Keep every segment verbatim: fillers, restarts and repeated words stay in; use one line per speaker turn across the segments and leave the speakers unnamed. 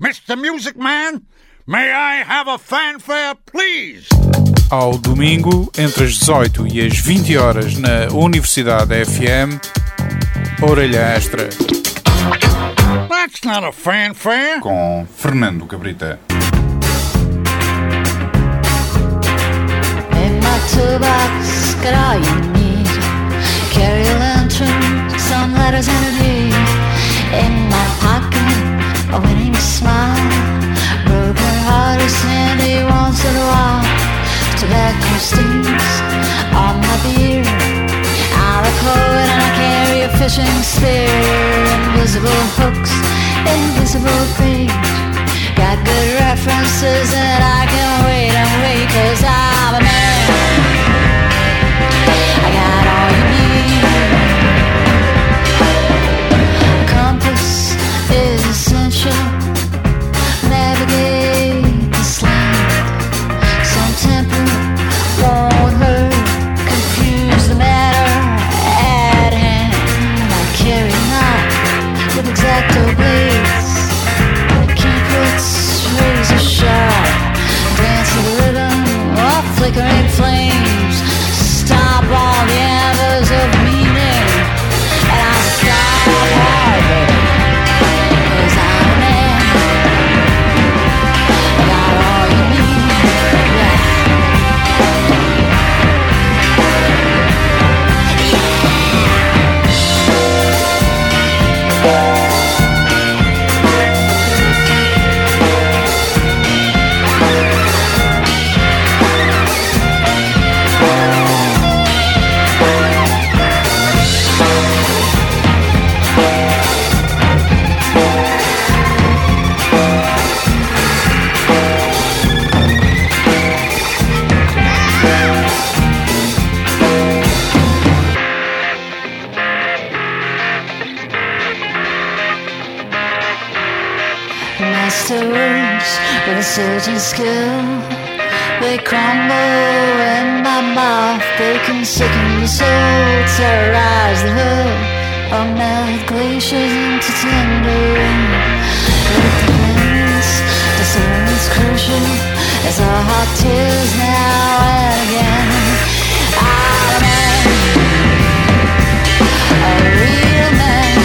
Mister Music Man, may I have a fanfare, please?
Ao domingo, entre as dezoito e as vinte horas, na Universidade F M, Orelha Extra.
That's not a fanfare.
Com Fernando Cabrita.
In my toolbox, got all you need. Carry a lantern, some letters and a deed. In my pocket, a winning smile. Broken heart is sandy once in a while. Tobacco stinks on my beer. I'm a poet and I carry a fishing spear. Invisible hooks, invisible bait. Got good references and I can wait and wait, 'cause I'm a man. I got all you need. A compass is essential. Navigate this land. Some temper won't hurt. Confuse the matter at hand. I carry a knife with X-Acto blades. Cupid's razor sharp. Dance to the rhythm of flickering flames. Stop all the embers of meaning. And I stop hard, 'cause I'm a man. I got all you need. Yeah. Masters with a certain skill, they crumble in my mouth. They can sicken the soul, terrorize the hood, or melt glaciers into tendering. It depends, discernment's crucial as our heart tears now and again. I'm a man, a real man.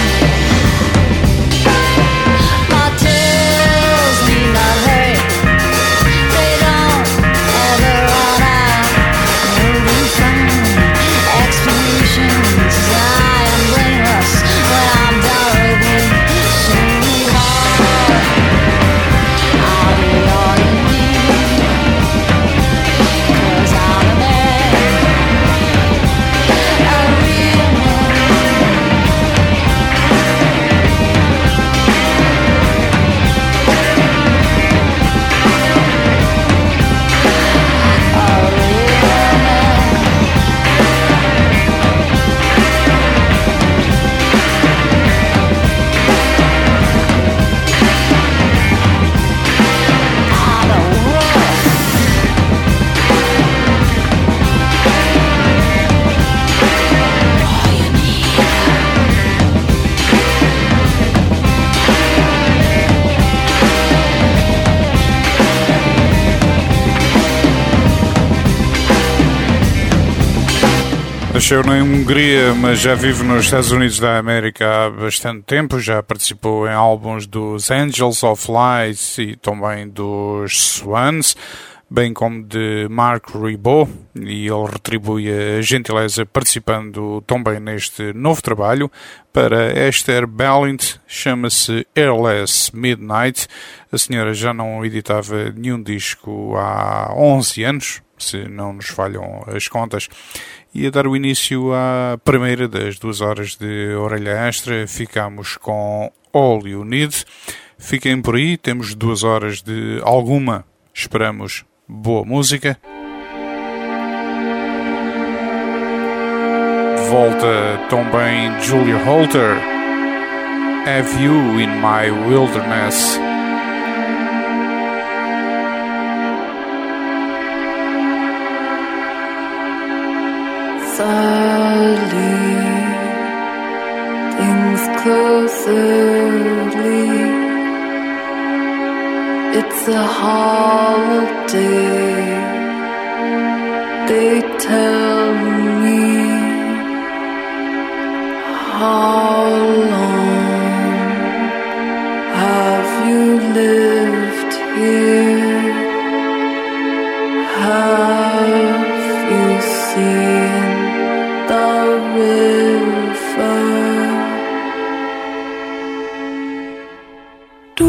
Nasceu na Hungria, mas já vive nos Estados Unidos da América há bastante tempo. Já participou em álbuns dos Angels of Light e também dos Swans, bem como de Mark Ribot, e ele retribui a gentileza participando também neste novo trabalho. Para Esther Ballint, chama-se Airless Midnight. A senhora já não editava nenhum disco há onze anos, se não nos falham as contas. E a dar o início à primeira das duas horas de Orelha Extra, ficamos com All You Need. Fiquem por aí, temos duas horas de alguma, esperamos, boa música. Volta também Julia Holter, Have You in My Wilderness.
Sadly, things closerly It's a holiday, they tell me. How long have you lived here? Have you seen the river? Do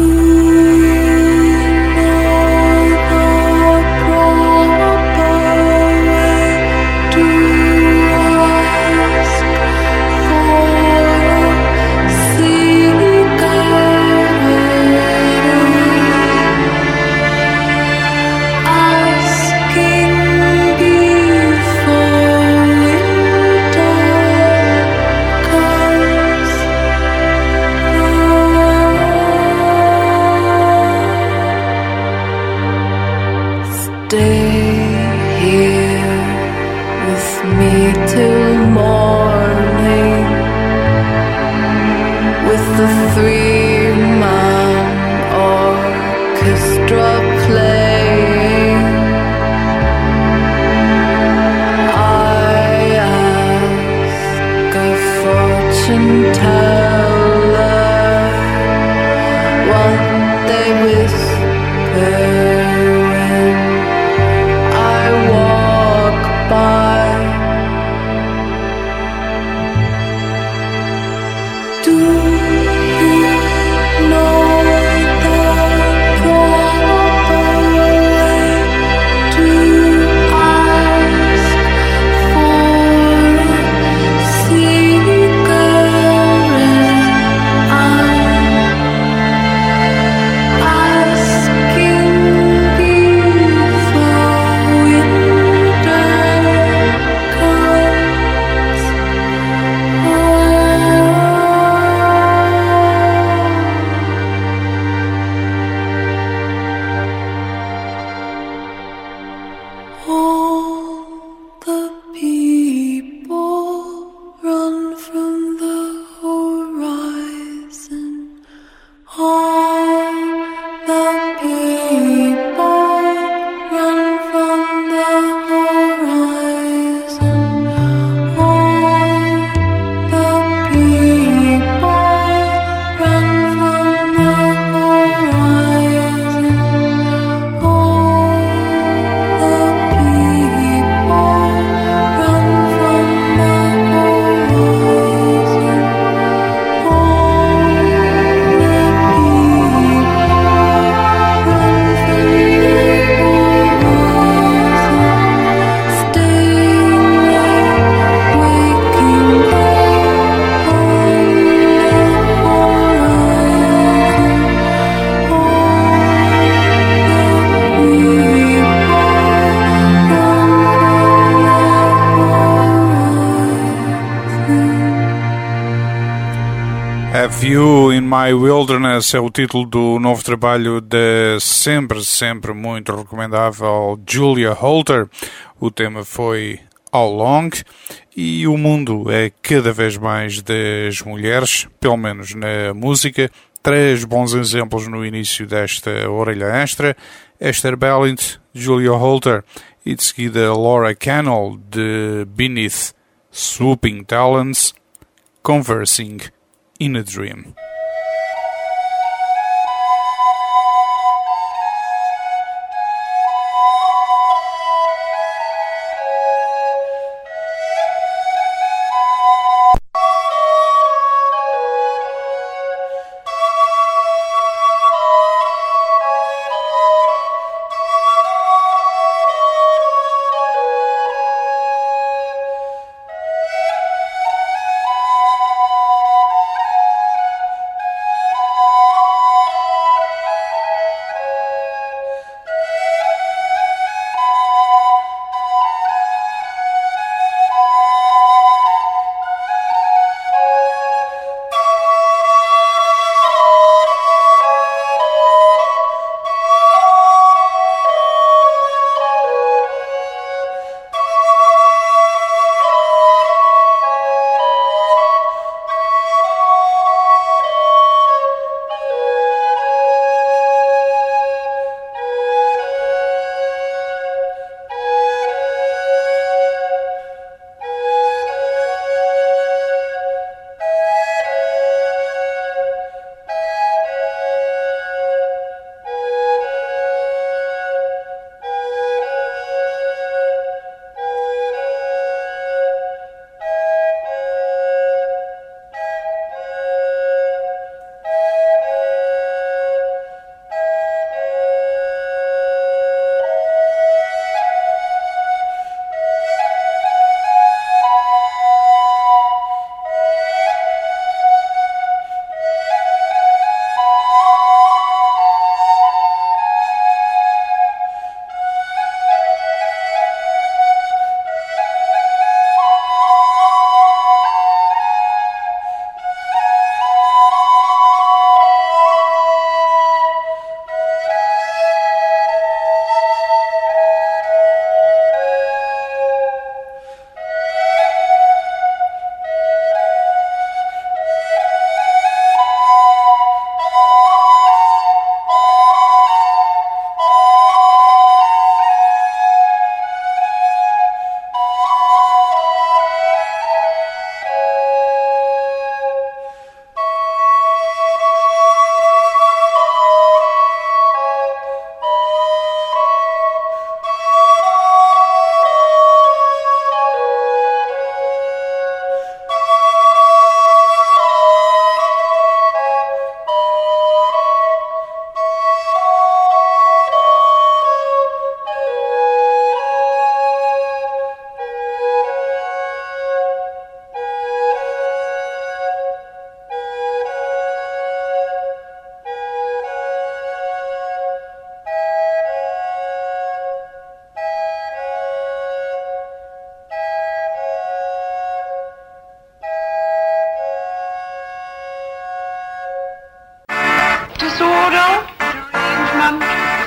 View in My Wilderness é o título do novo trabalho de sempre, sempre muito recomendável Julia Holter. O tema foi How Long e o mundo é cada vez mais das mulheres, pelo menos na música. Três bons exemplos no início desta orelha extra: Esther Ballint, Julia Holter e de seguida Laura Cannell de Beneath Swooping Talents, Conversing in a Dream.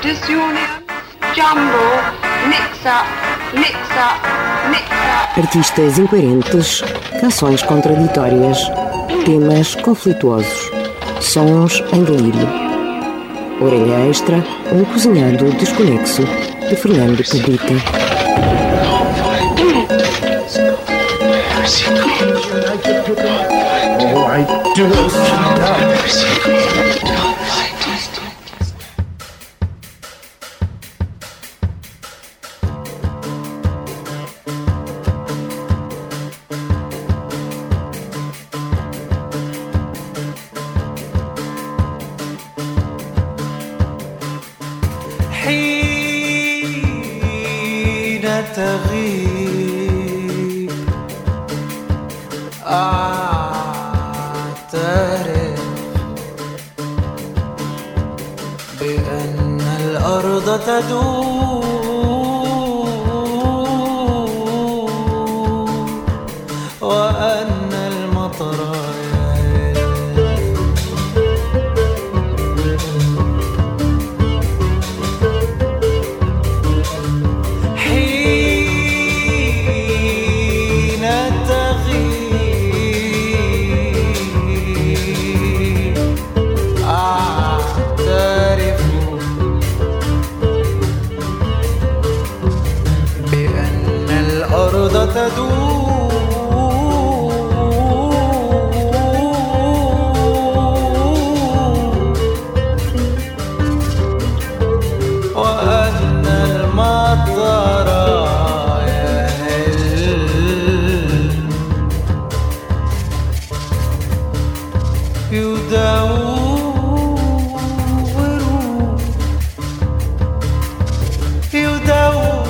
Desunion, jumble, mix-up, mix-up, mix-up.
Artistas incoerentes, canções contraditórias, temas conflituosos, sons em delírio. Orelha extra, um cozinhado desconexo, de Fernando Pedrita.
حين تغيب أعترف بأن الأرض تدور وأن المطر وأن المطر يهل يدور يدور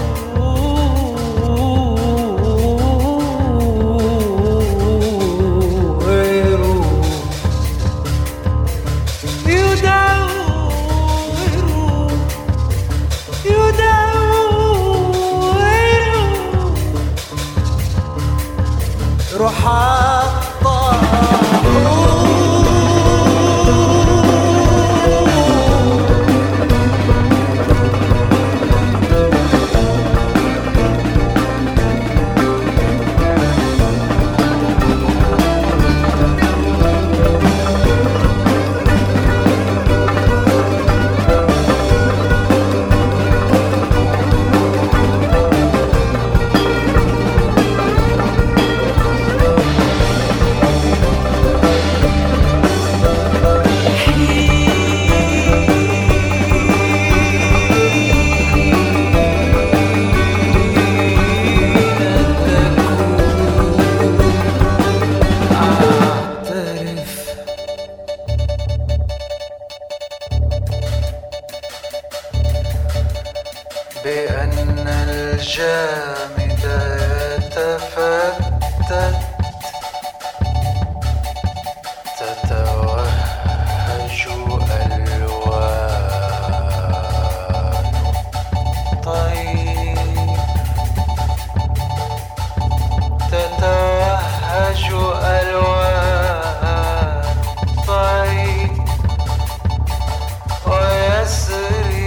بأن الجامد يتفتت تتوهج ألوان طيب تتوهج ألوان طيب ويسري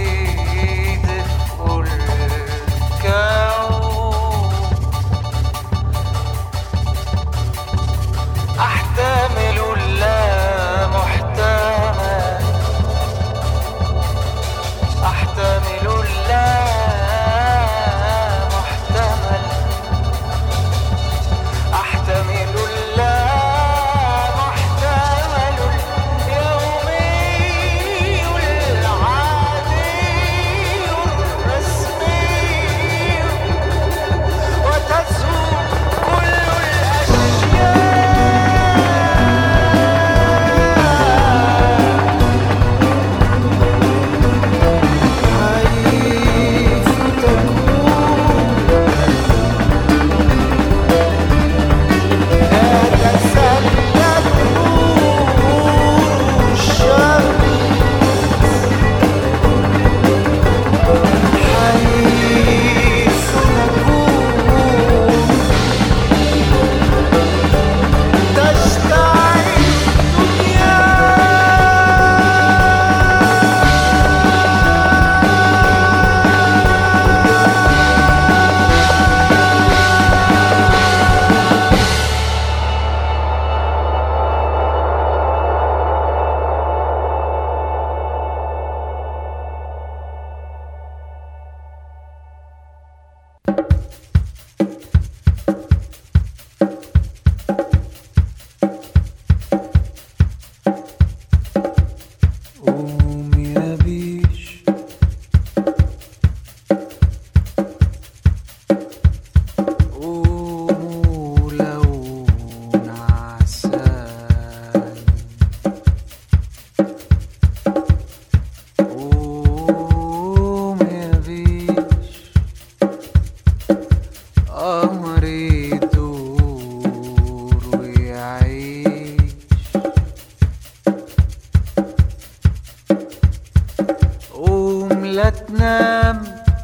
لا تنام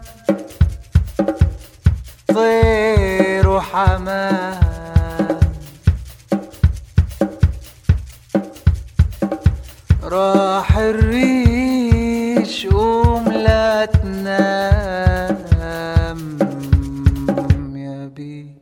طير وحمام راح الريش قوم لا تنام يا بيش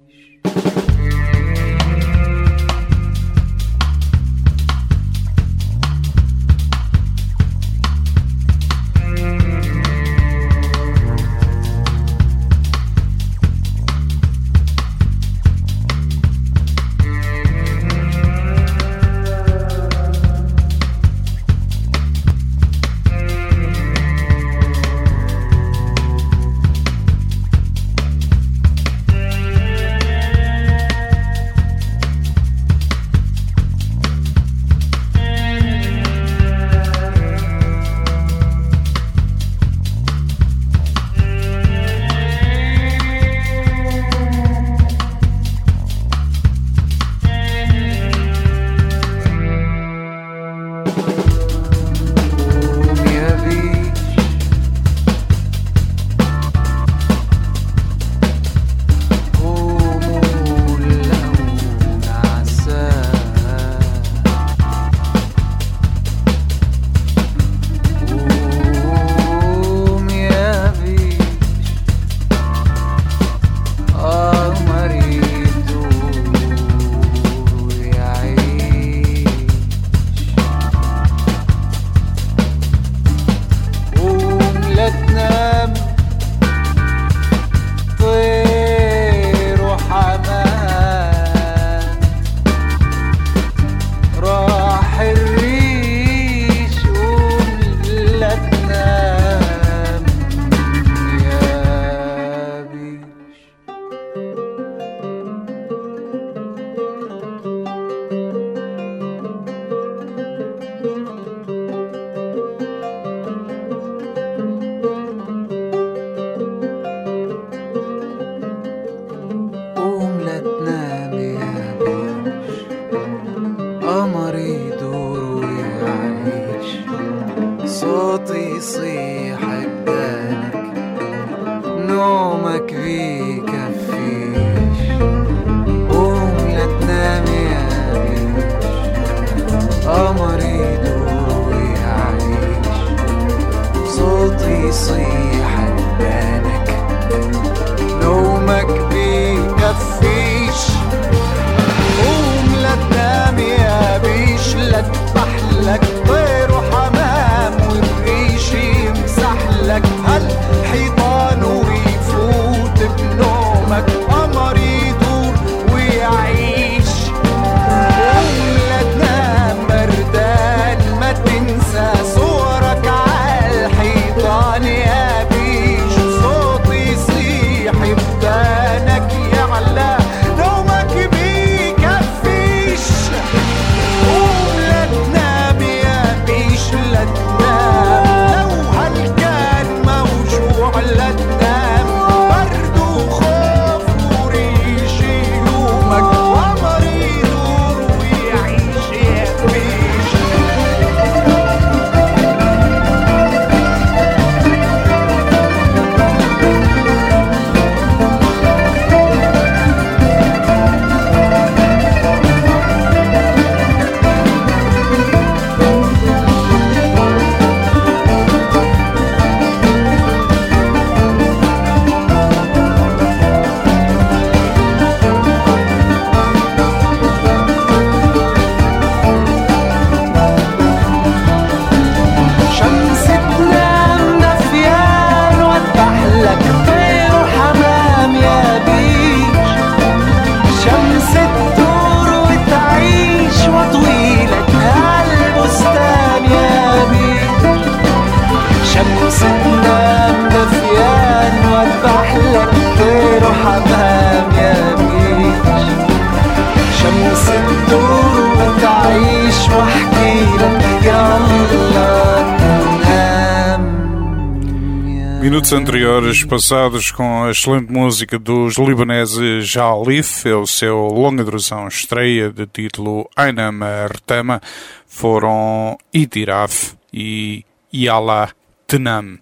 Minutos anteriores passados com a excelente música dos libaneses Jalif, é o seu longa duração estreia de título Ainam Artama, foram Itiraf e Yala Tenam.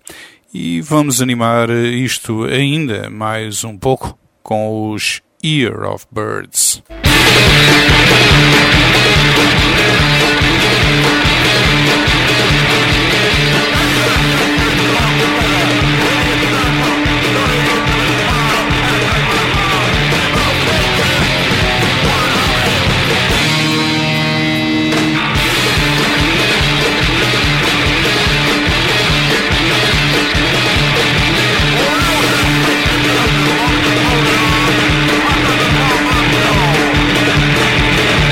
E vamos animar isto ainda mais um pouco com os Year of Birds.
We'll be right back.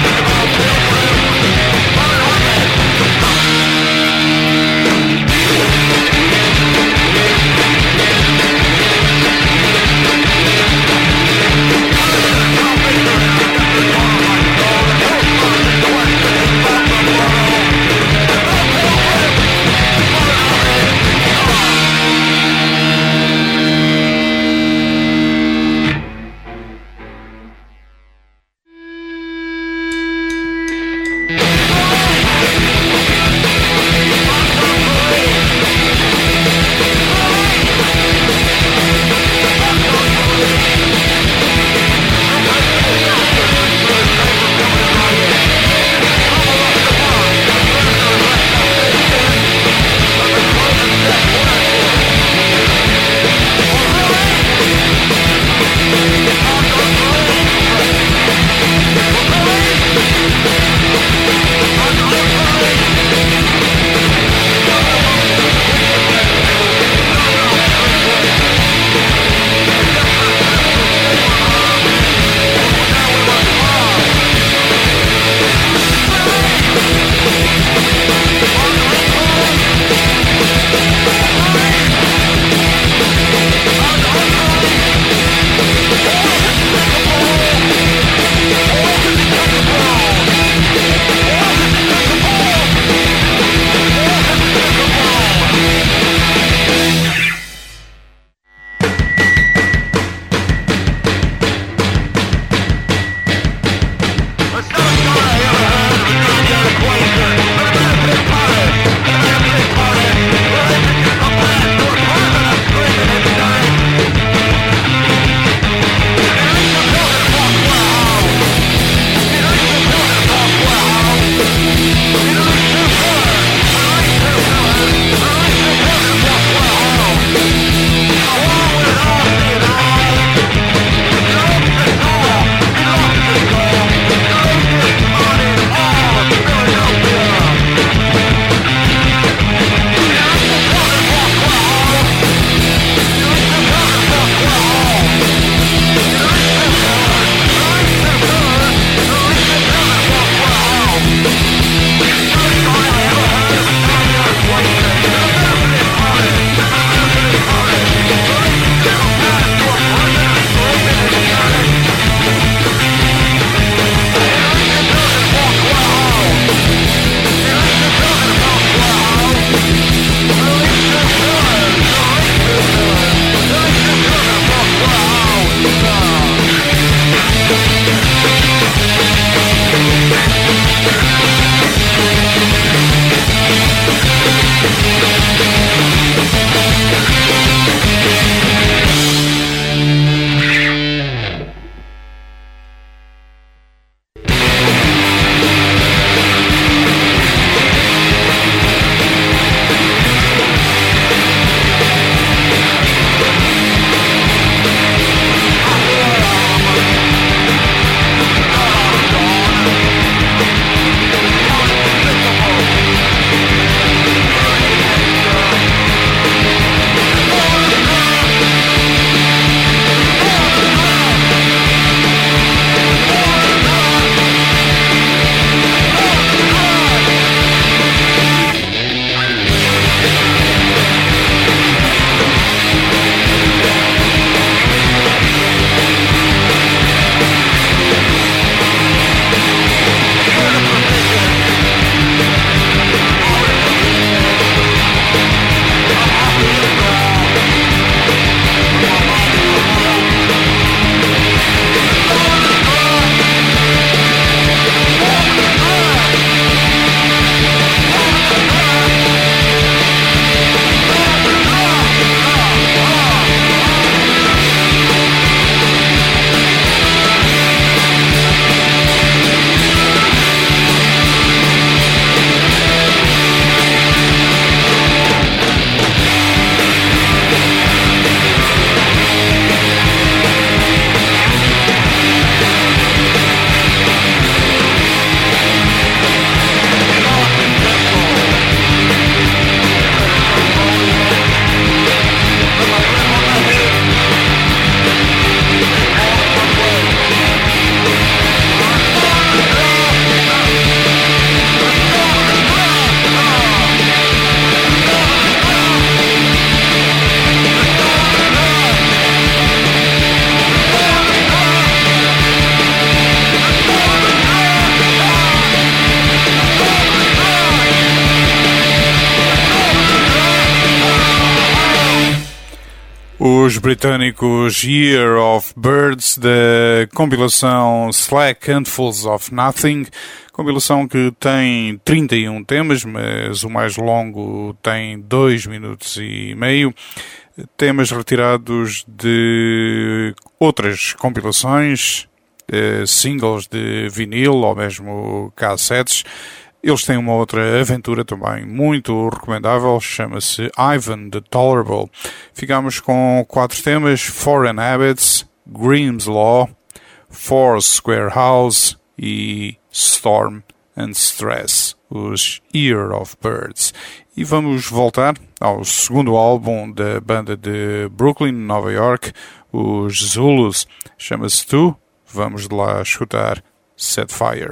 Os britânicos Year of Birds, da compilação Slack Handfuls of Nothing, compilação que tem trinta e um temas, mas o mais longo tem dois minutos e meio, temas retirados de outras compilações, singles de vinil ou mesmo cassetes. Eles têm uma outra aventura também muito recomendável, chama-se Ivan the Tolerable. Ficamos com quatro temas: Foreign Habits, Grimm's Law, Four Square House e Storm and Stress, os Year of Birds. E vamos voltar ao segundo álbum da banda de Brooklyn, Nova York, os Zulus, chama-se Tu. Vamos de lá escutar Set Fire.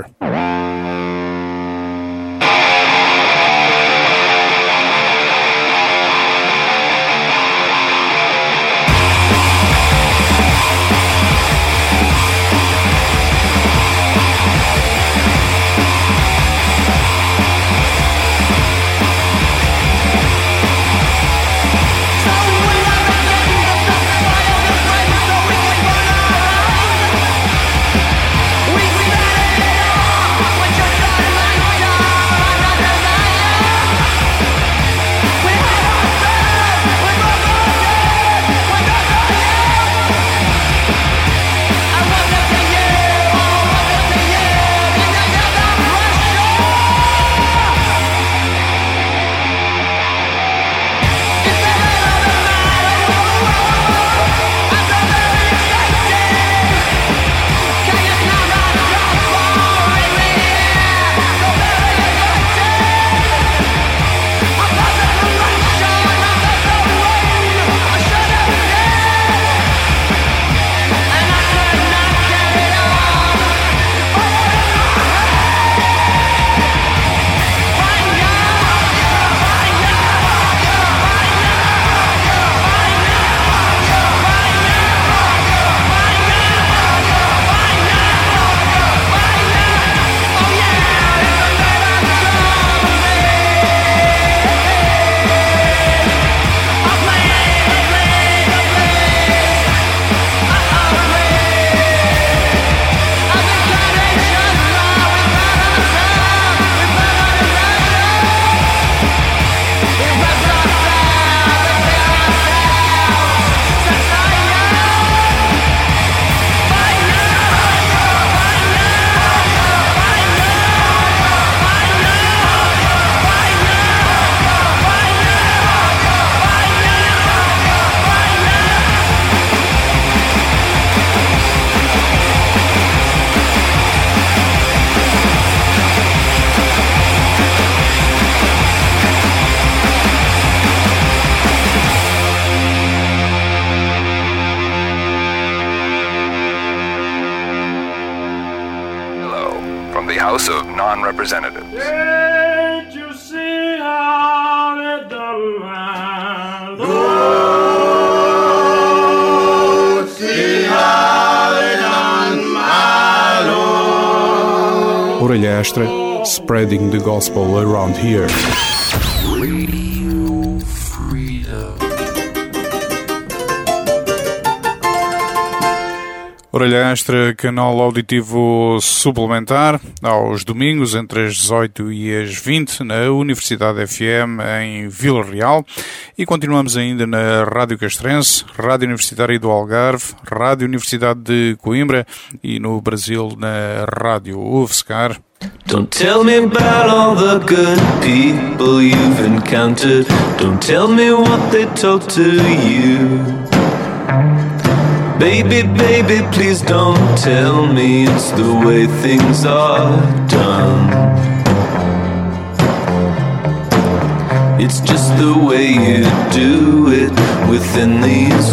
House of Non-Representatives.
Can't you see how they done my
Lord? See how they done my Lord.
Orelha Extra, spreading the gospel around here.
Radio Freedom.
Orelha Extra, canal auditivo suplementar, aos domingos entre as dezoito e as vinte na Universidade F M em Vila Real, e continuamos ainda na Rádio Castrense, Rádio Universitária do Algarve, Rádio Universidade de Coimbra e no Brasil na Rádio U F S C A R.
Don't tell me about all the good people you've encountered. Don't tell me what they talk to you. Baby, baby, please don't tell me it's the way things are done. It's just the way you do it within these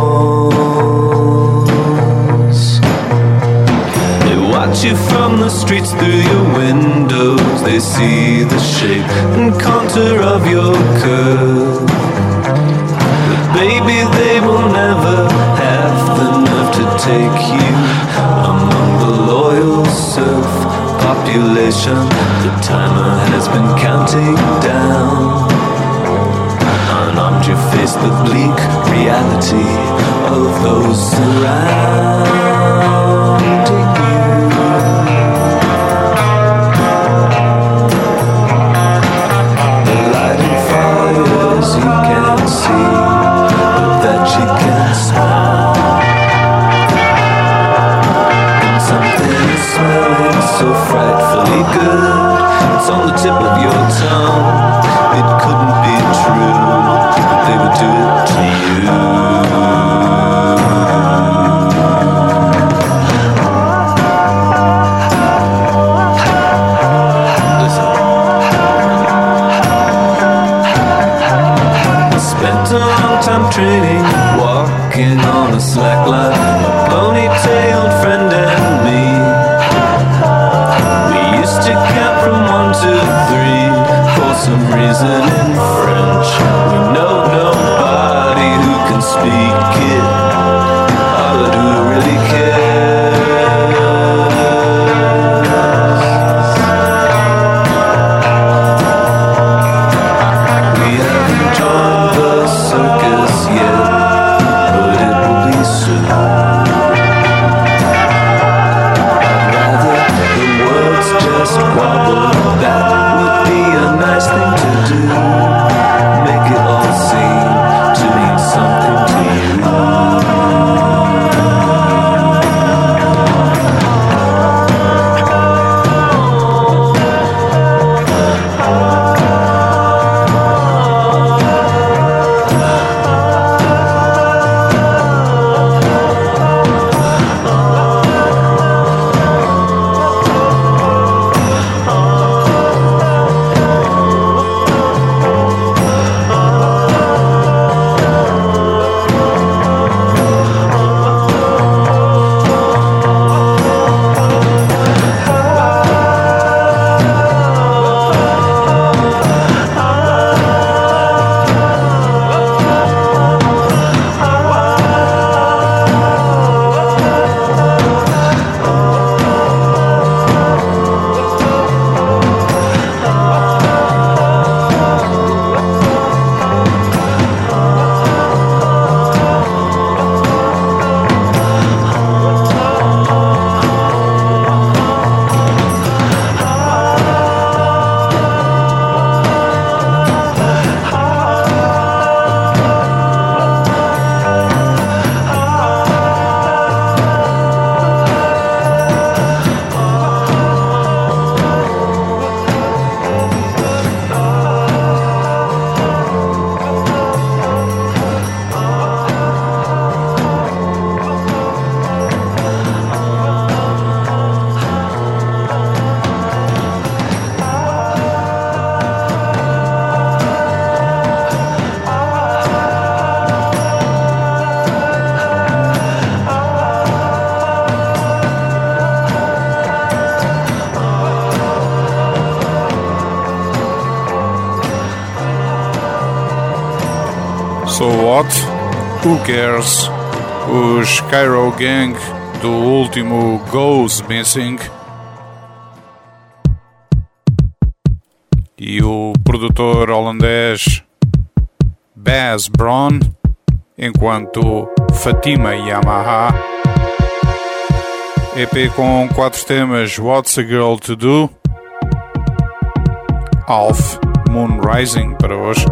walls. They watch you from the streets through your windows. They see the shape and contour of your curve. But baby, they will never have the nerve to take you among the loyal serf population. The timer has been counting down. Unarmed you face the bleak reality of those surrounding you. The lighting fires you can't see, but that you can smell. And something is smelling so frightfully good. It's on the tip of your tongue. It couldn't be true. They would do it to you. Listen. I spent a long time training, walking on a slack line, a ponytailed friend and me. We used to count from one to three. For some reason in French, we know nobody who can speak it, or that who really cares. We haven't joined the circus yet, but it will be soon. I'd rather the words just wobble back. Nice thing to do, make it all seem to mean something to
So What? Who Cares? Os Cairo Gang do último Goes Missing e o produtor holandês Bas Bron, enquanto Fatima Yamaha. E P com quatro temas: What's a Girl to Do, Alf, Moon Rising para hoje.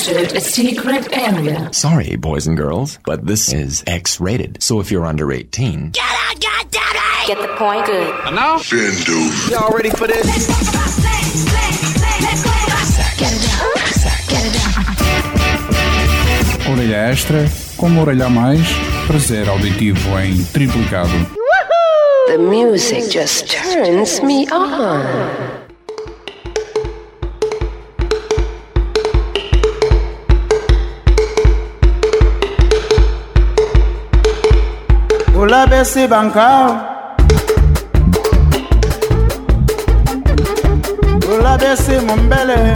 considered a secret area.
Sorry, boys and girls, but this is X-rated. So if you're under eighteen...
Get out, goddammit!
Get the point? Good.
And now?
Bindu.
Y'all ready for this?
Get it down. Get it down.
Orelha extra, como orelha a mais, prazer auditivo em triplicado.
The music just turns me on.
Ula besi bankao, ula besi mumbele,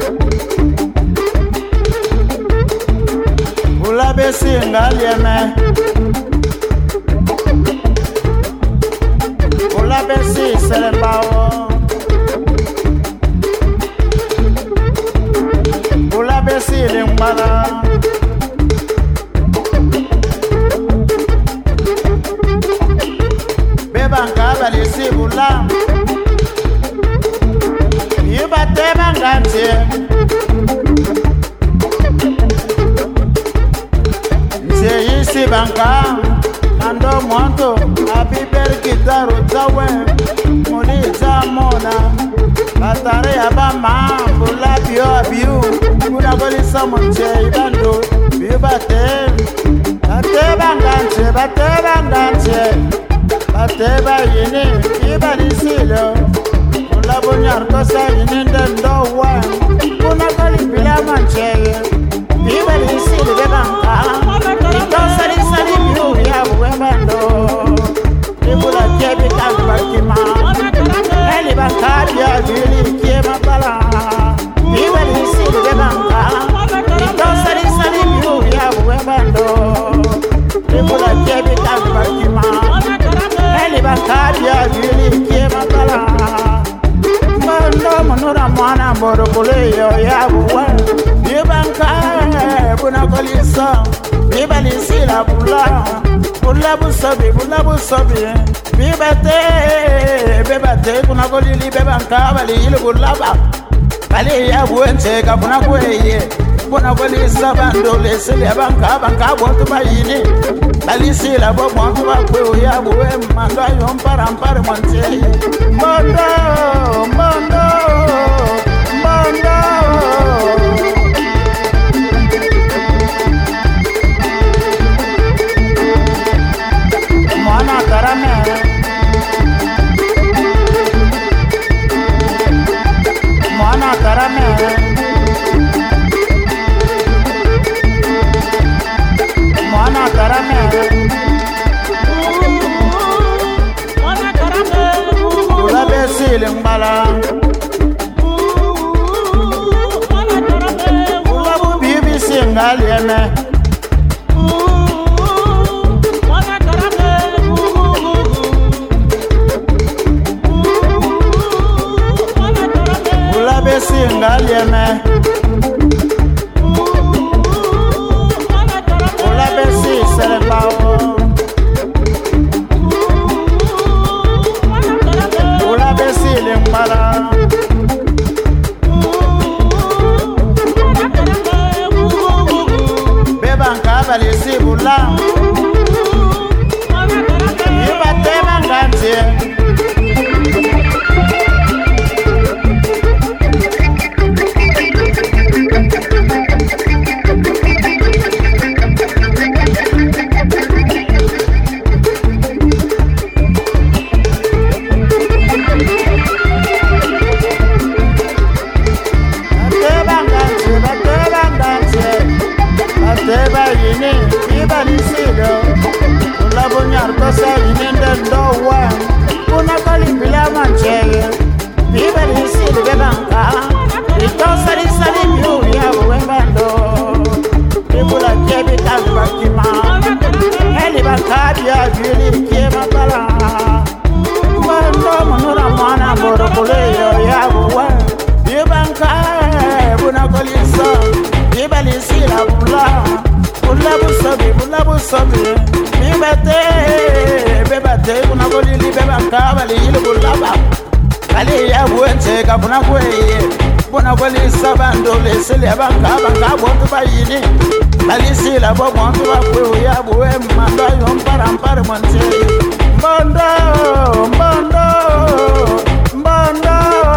ula besi ngalieme, ula besi selembao, ula besi limbala. Bangaba lesibula yibate banganze nze yisibanga ando monto abiber gitaru tawe muli zamona batare abama bula bio abiu kuna goli samonche ibando yibate bate banganze bate banganze Bateba yini, iba disilo Kula bunyar kosa yini ndendo wa Kuna kali bila mancheye Iba disilo bebanka Itosa disali biu ya buwemando Ibula kebi kakba kima Eli bankari ya vili kima bala Iba disilo bebanka Itosa disali biu ya buwemando Ibula kebi kakba kima Bakaria yuli kiema kala Mando monura mwana mboro kule yo ya buwa Yibanka buna kolisa Yibanisila bula Bula busobi bula busobi Bibate bebate kuna kolili bebanka bali ilu bulaba Bali ya buenche kabuna kweye Buna kolisa bando lesili ya banka banka botu bayini Balisi la bo mwangu wa kwe ya buwe mando ayo mpara mpara mwanche Mondo, mondo, mondo Mwana karame Mwana karame Mwana karame Mwana karame Ula besile mbala Mwana karame Ula bubibi singali eme Mwana karame Mwana karame Ula besingali eme Ula besile mbala Bebanka balisi bula Yibate banganze Bateba yini, iba nisilo Ula bunyar kosa yini ndendo wa Kuna kali bila mancheye Iba nisilo bebanka Itosa nisali miu ya uwembando Ibula kebi kakba kima Eli bakadi ya vili kima kala Mando munura mwana moro kuleyo ya uwe Ibanka buna kolisa Ibalisila bula Bula busobi, bula busobi Bibate, bebate Kuna kolili bebanka bali ilu bulaba Bali ya buenche kapuna kweye bona kolisa bantu lesile bangaba ngabontu bayini lalisila bo bontu bakwe yabuwe manda yompara mpara monte manda manda manda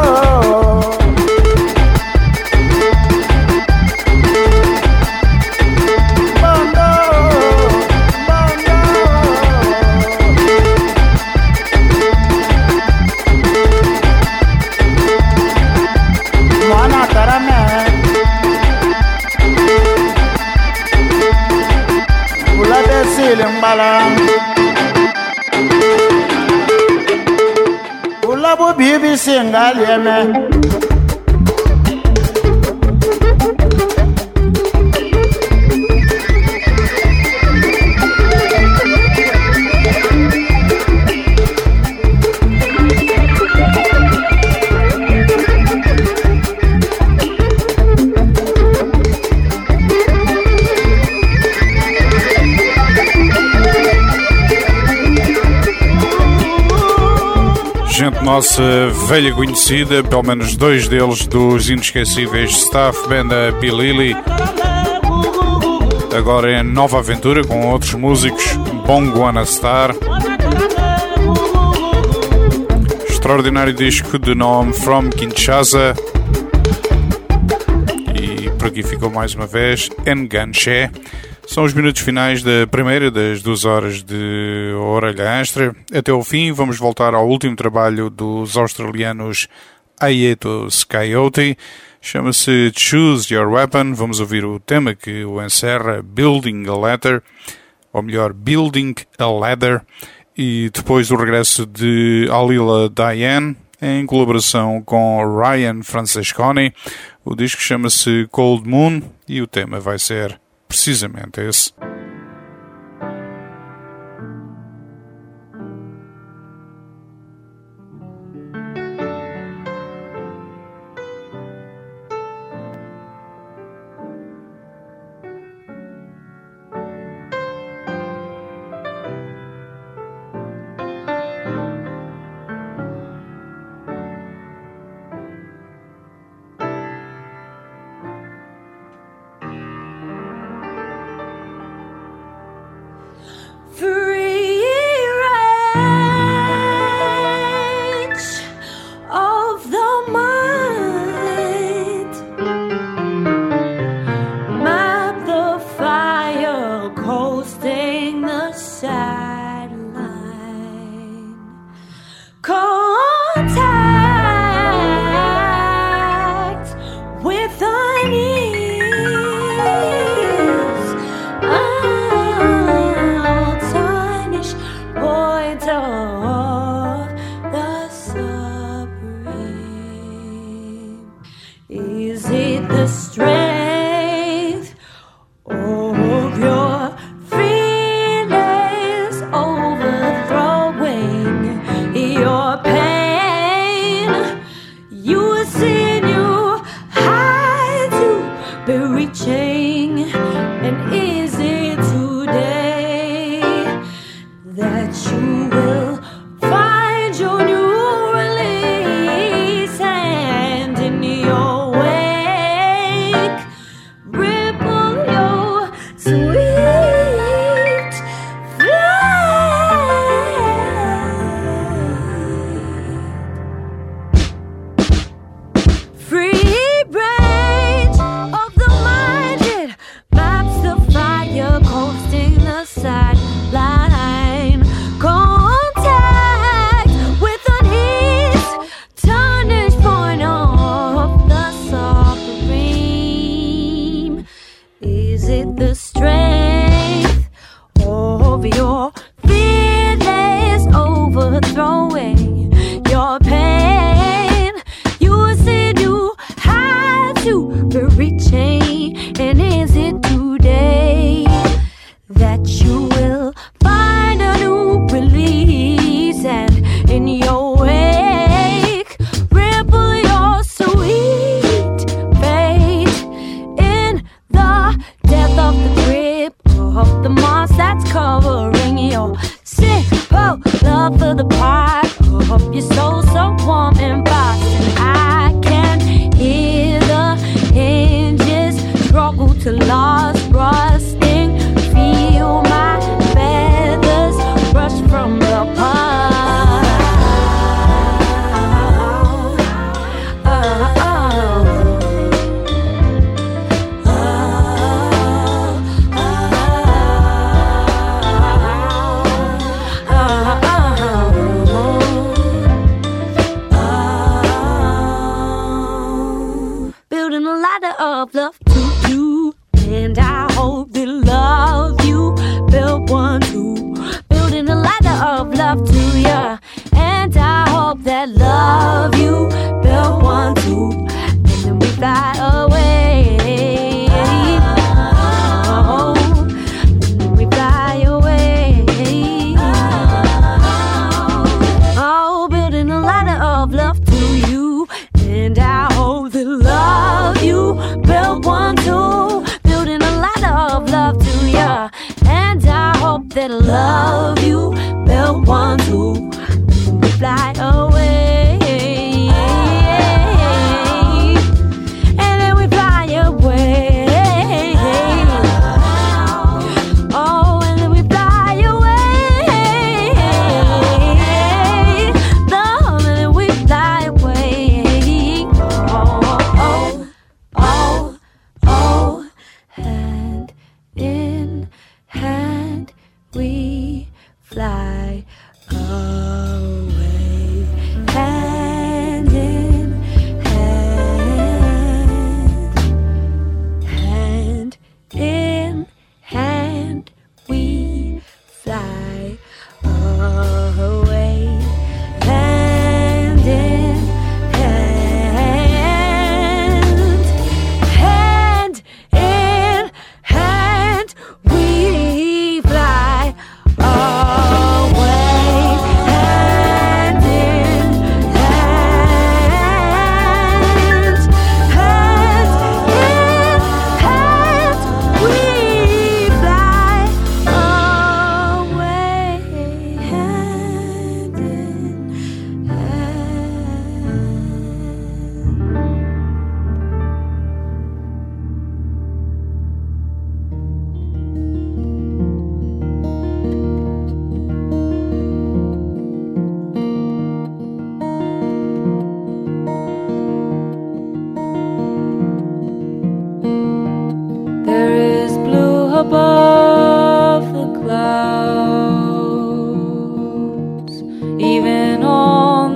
Ulabo bibi singaleme
gente nossa velha conhecida, pelo menos dois deles dos inesquecíveis staff banda Bilili, agora em nova aventura com outros músicos, Bongo Star. Extraordinário disco de nome From Kinshasa, e por aqui ficou mais uma vez Enganché. São os minutos finais da primeira das duas horas de Orelha Extra. Até ao fim vamos voltar ao último trabalho dos australianos Aetos Coyote. Chama-se Choose Your Weapon. Vamos ouvir o tema que o encerra, Building a Ladder, ou melhor, Building a Ladder. E depois o regresso de Alila Diane em colaboração com Ryan Francesconi. O disco chama-se Cold Moon e o tema vai ser precisamente esse.
Way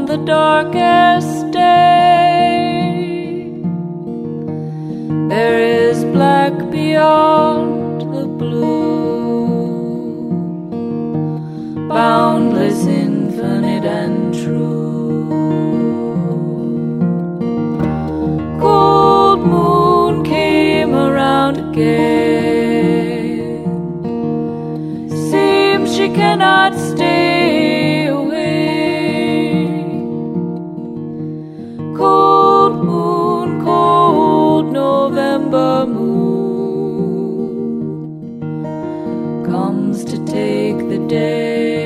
the darkest day. There is black beyond the blue, boundless, infinite, and true. Cold moon came around again. Seems she cannot stay away. Cold moon, cold November moon comes to take the day.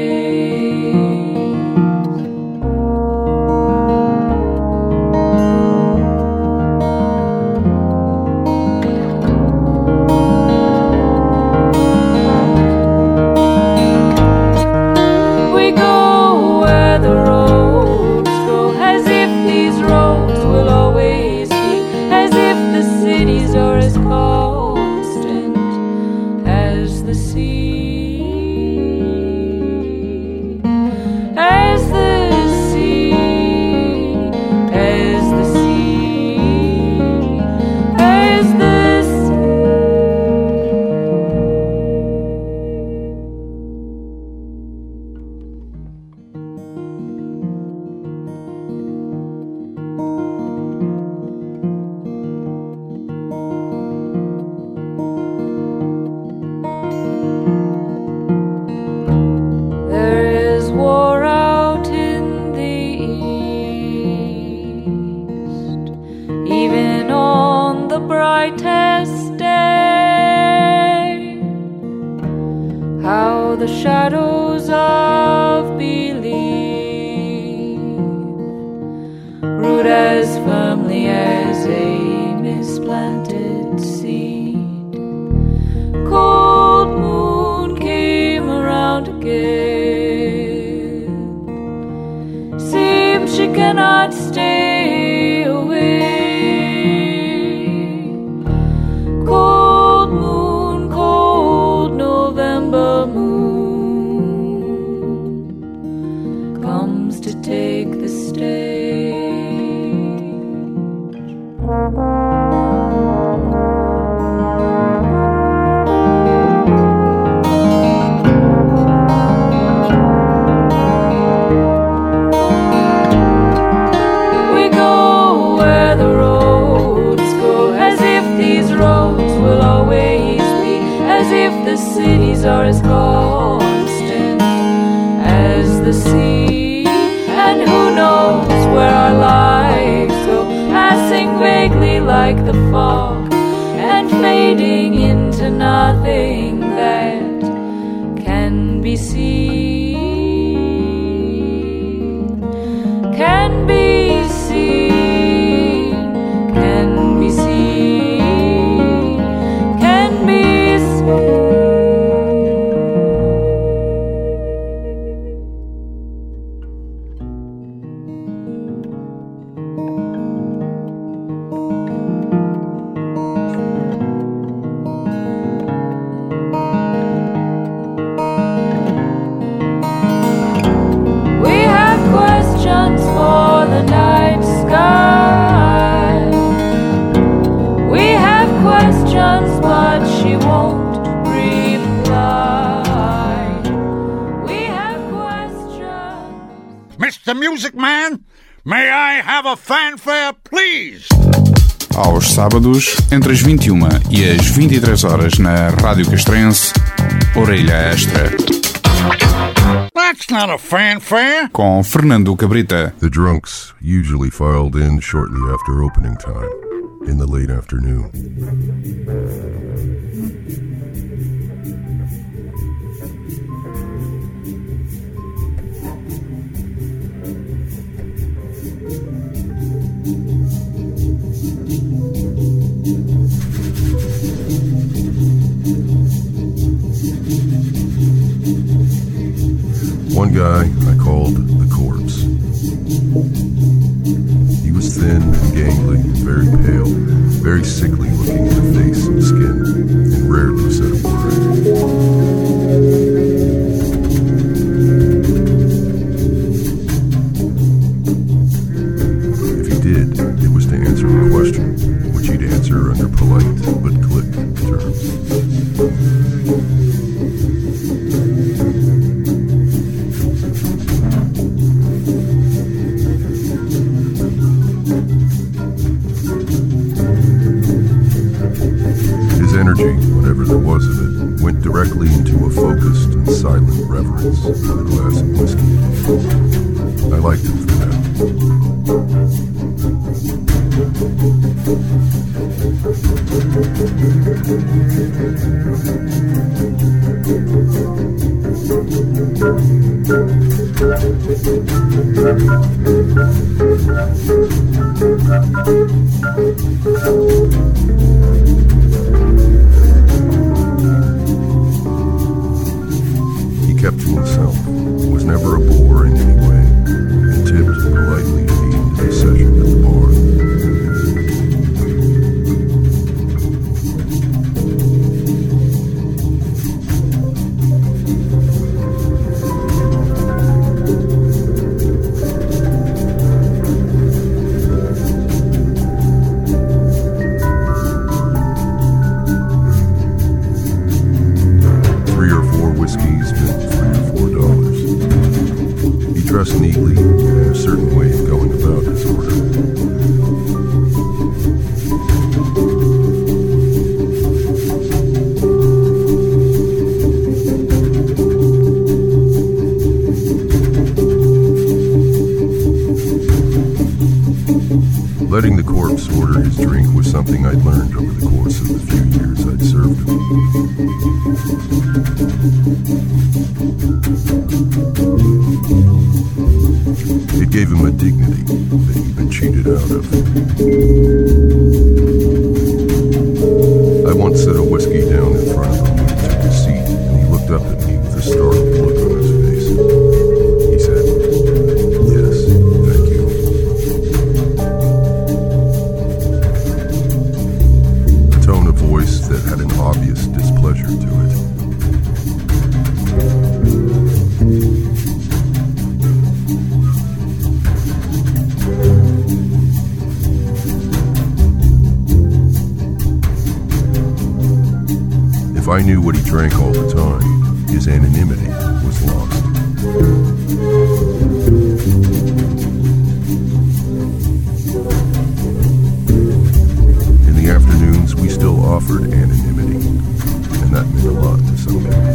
The shadows of belief root as firmly as a misplanted seed. Cold moon came around again. Seems she cannot stay away. Cold moon, cold November moon to take the stage. We go where the roads go, as if these roads will always be, as if the cities are as constant as the sea. And who knows where our lives go, passing vaguely like the fog, and fading into nothing that can be seen, can be seen, can be seen, can be seen.
Mister Music Man, may I have a fanfare, please?
Aos sábados, entre as vinte e uma e as vinte e três horas na Rádio Castrense, Orelha Extra.
That's not a fanfare.
Com Fernando Cabrita.
The drunks usually filed in shortly after opening time, in the late afternoon. One guy I called the Corpse. He was thin and gangly and very pale, very sickly looking in the face and skin, and rarely said a word. liked him for that. He kept to himself, was never a bore in any way, and tipped politely at the end of the session at the bar. Three or four whiskeys meant three or four dollars. He dressed neatly and had a certain way of going about his order. Letting the corpse order his drink was something I'd learned over the course of the few years I'd served him. It gave him a dignity that he'd been cheated out of. I once set a whiskey down in front of him when he took his seat, and he looked up at me with a startled look on his face. He said, "Yes, thank you." A tone of voice that had an obvious displeasure to it. If I knew what he drank all the time, his anonymity was lost. In the afternoons, we still offered anonymity, and that meant a lot to some people.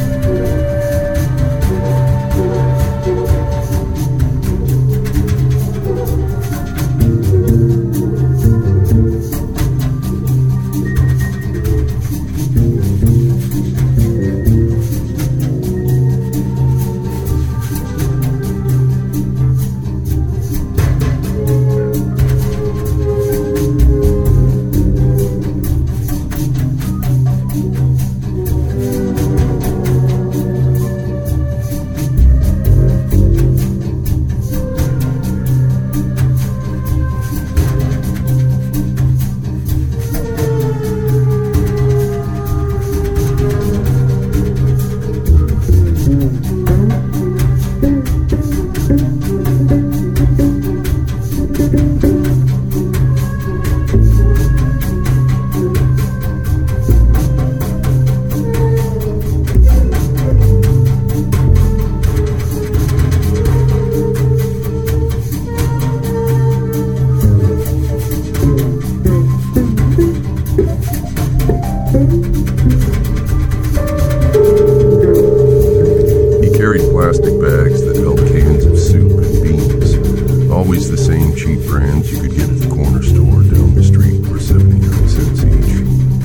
Plastic bags that held cans of soup and beans, always the same cheap brands you could get at the corner store down the street for seventy-nine cents each.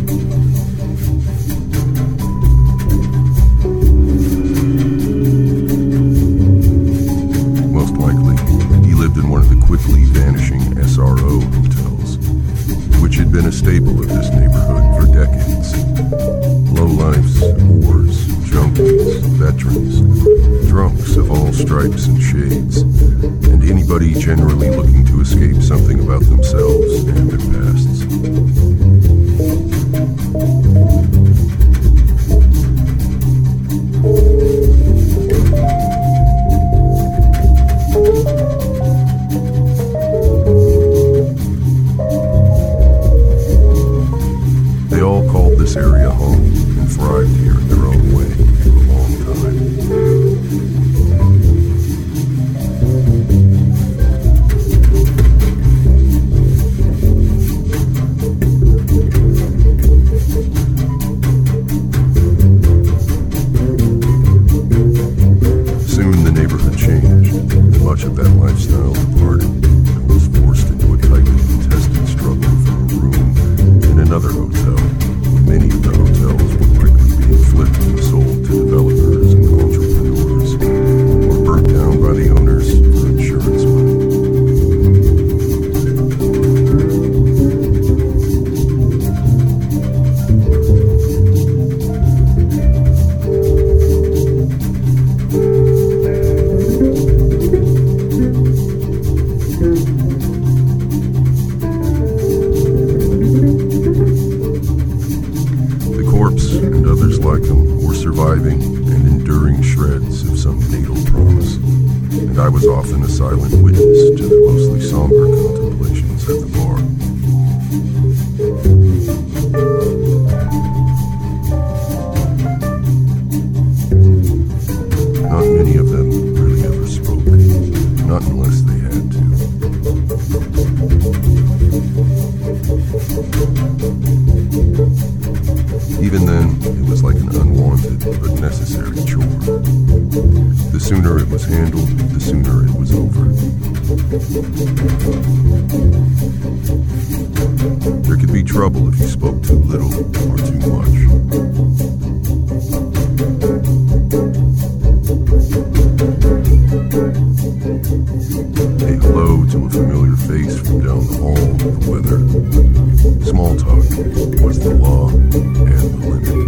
Most likely, he lived in one of the quickly vanishing S R O hotels, which had been a staple of this neighborhood for decades. Lowlifes, whores, junkies, veterans, drunks of all stripes and shades, and anybody generally looking to escape something about themselves and their pasts. They all called this area home and thrived here in their own way for a long time. much of that lifestyle departed, I was forced into a tightly contested struggle for a room in another hotel. Many of the hotels were quickly being flipped and sold to developers and entrepreneurs, or burnt down by the owners for insurance money. I was often a silent witness to their mostly somber contemplations at the bar. Not many of them really ever spoke, not unless they had to. Even then, it was like an unwanted but necessary chore. The sooner it was handled, the sooner it was over. There could be trouble if you spoke too little or too much. A hello to a familiar face from down the hall, the weather. Small talk was the law and the limit.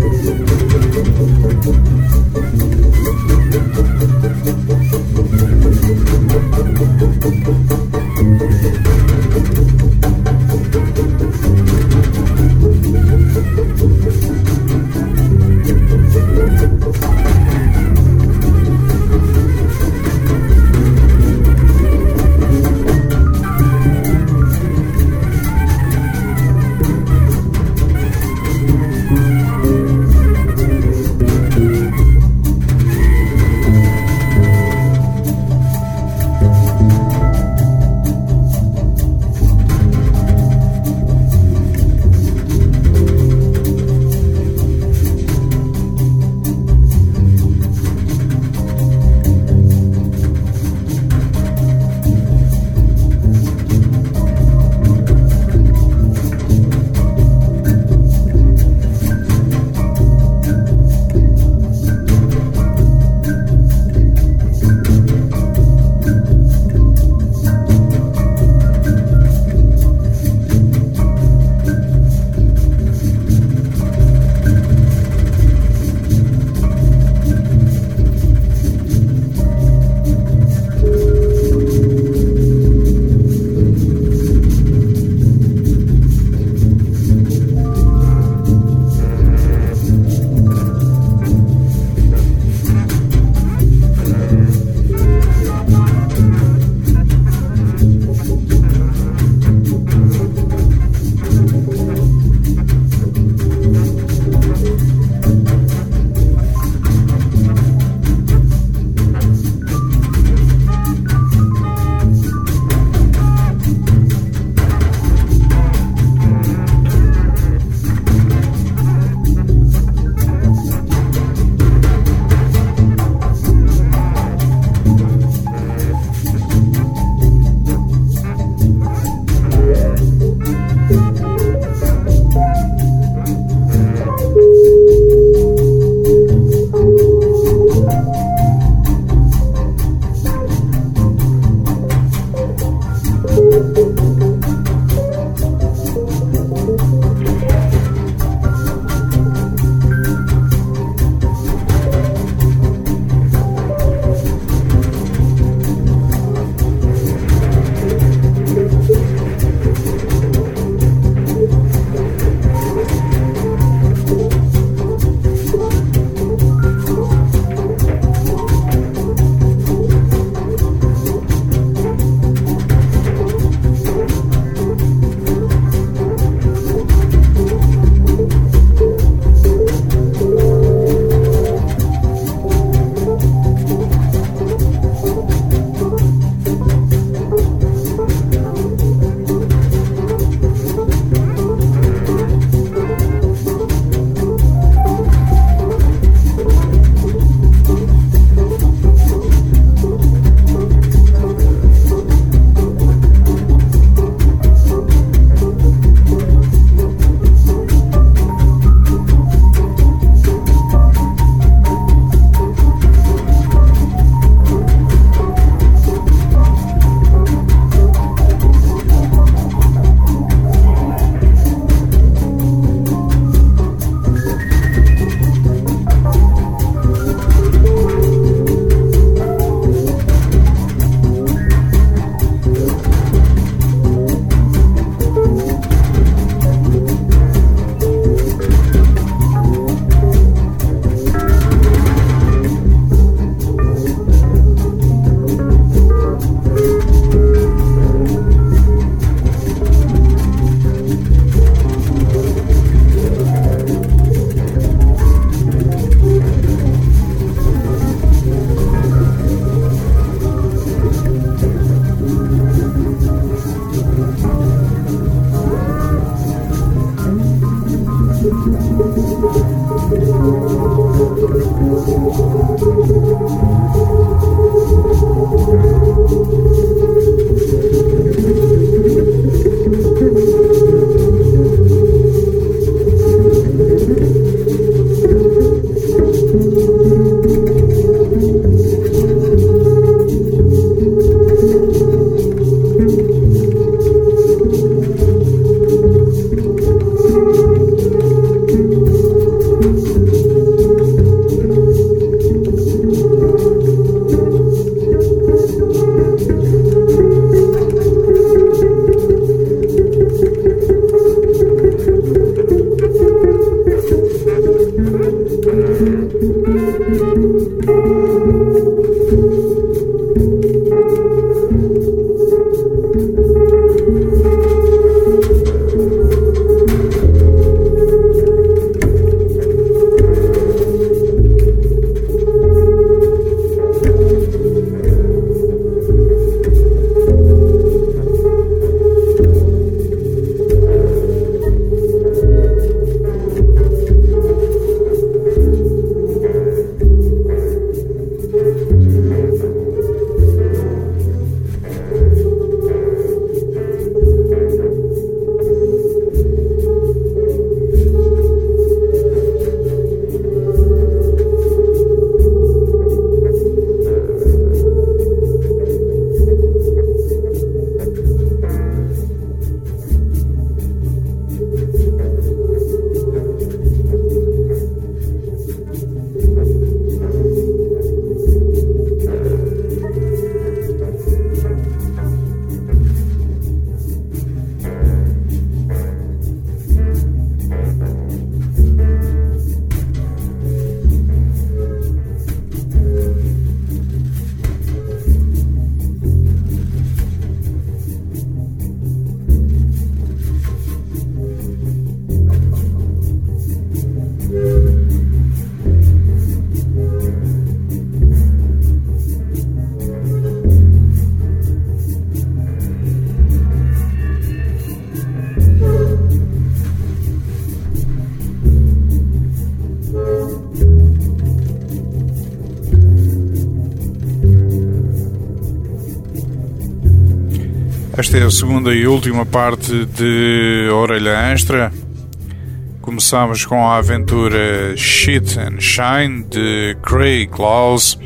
Esta é a segunda e última parte de Orelha Extra. Começamos com a aventura Shit and Shine de Craig Claus.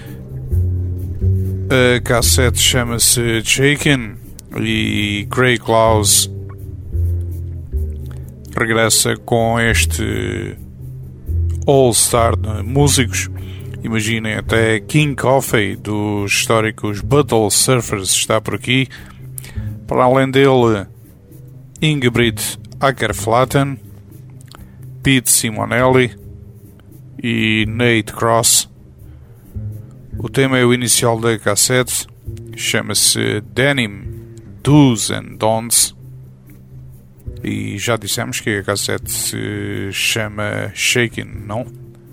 A cassete chama-se Shaken e Craig Claus regressa com este all-star de músicos. Imaginem, até King Coffey dos históricos Buttle Surfers está por aqui. Para além dele, Ingrid Akerflaten, Pete Simonelli e Nate Cross. O tema é o inicial da cassete, chama-se Denim Do's and Don'ts. E já dissemos que a cassete se chama Shaken, não?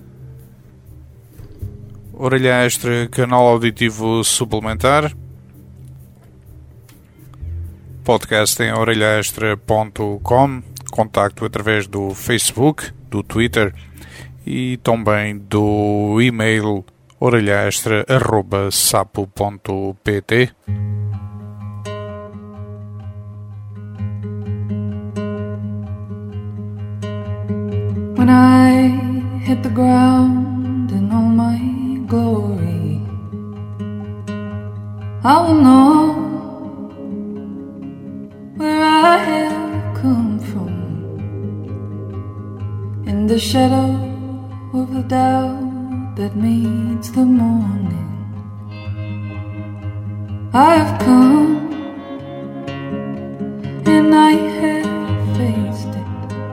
Orelha Extra, canal auditivo suplementar. Podcast em orelha extra ponto com. Contacto através do Facebook, do Twitter e também do e-mail orelhaextra arroba sapo ponto pt.
When I hit the ground in all my glory, I will know where I have come from. In the shadow of the doubt that meets the morning, I have come and I have faced it.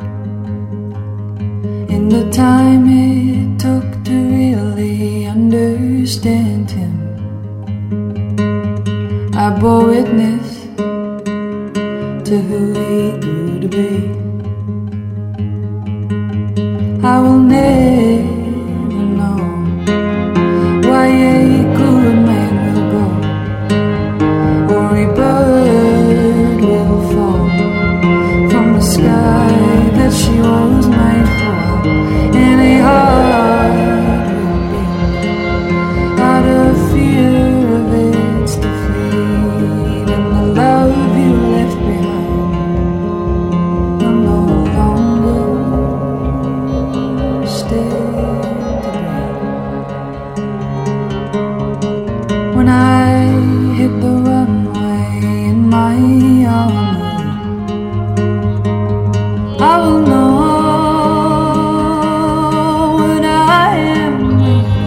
In the time it took to really understand him, I bore witness to who he grew to be. I will never know why a good man will go, or a bird will fall from the sky that she was made for, and a heart will beat out of fear of its defeat, and the love you left behind will no longer stand to be. When I hit the runway in my armor, I will know what I am,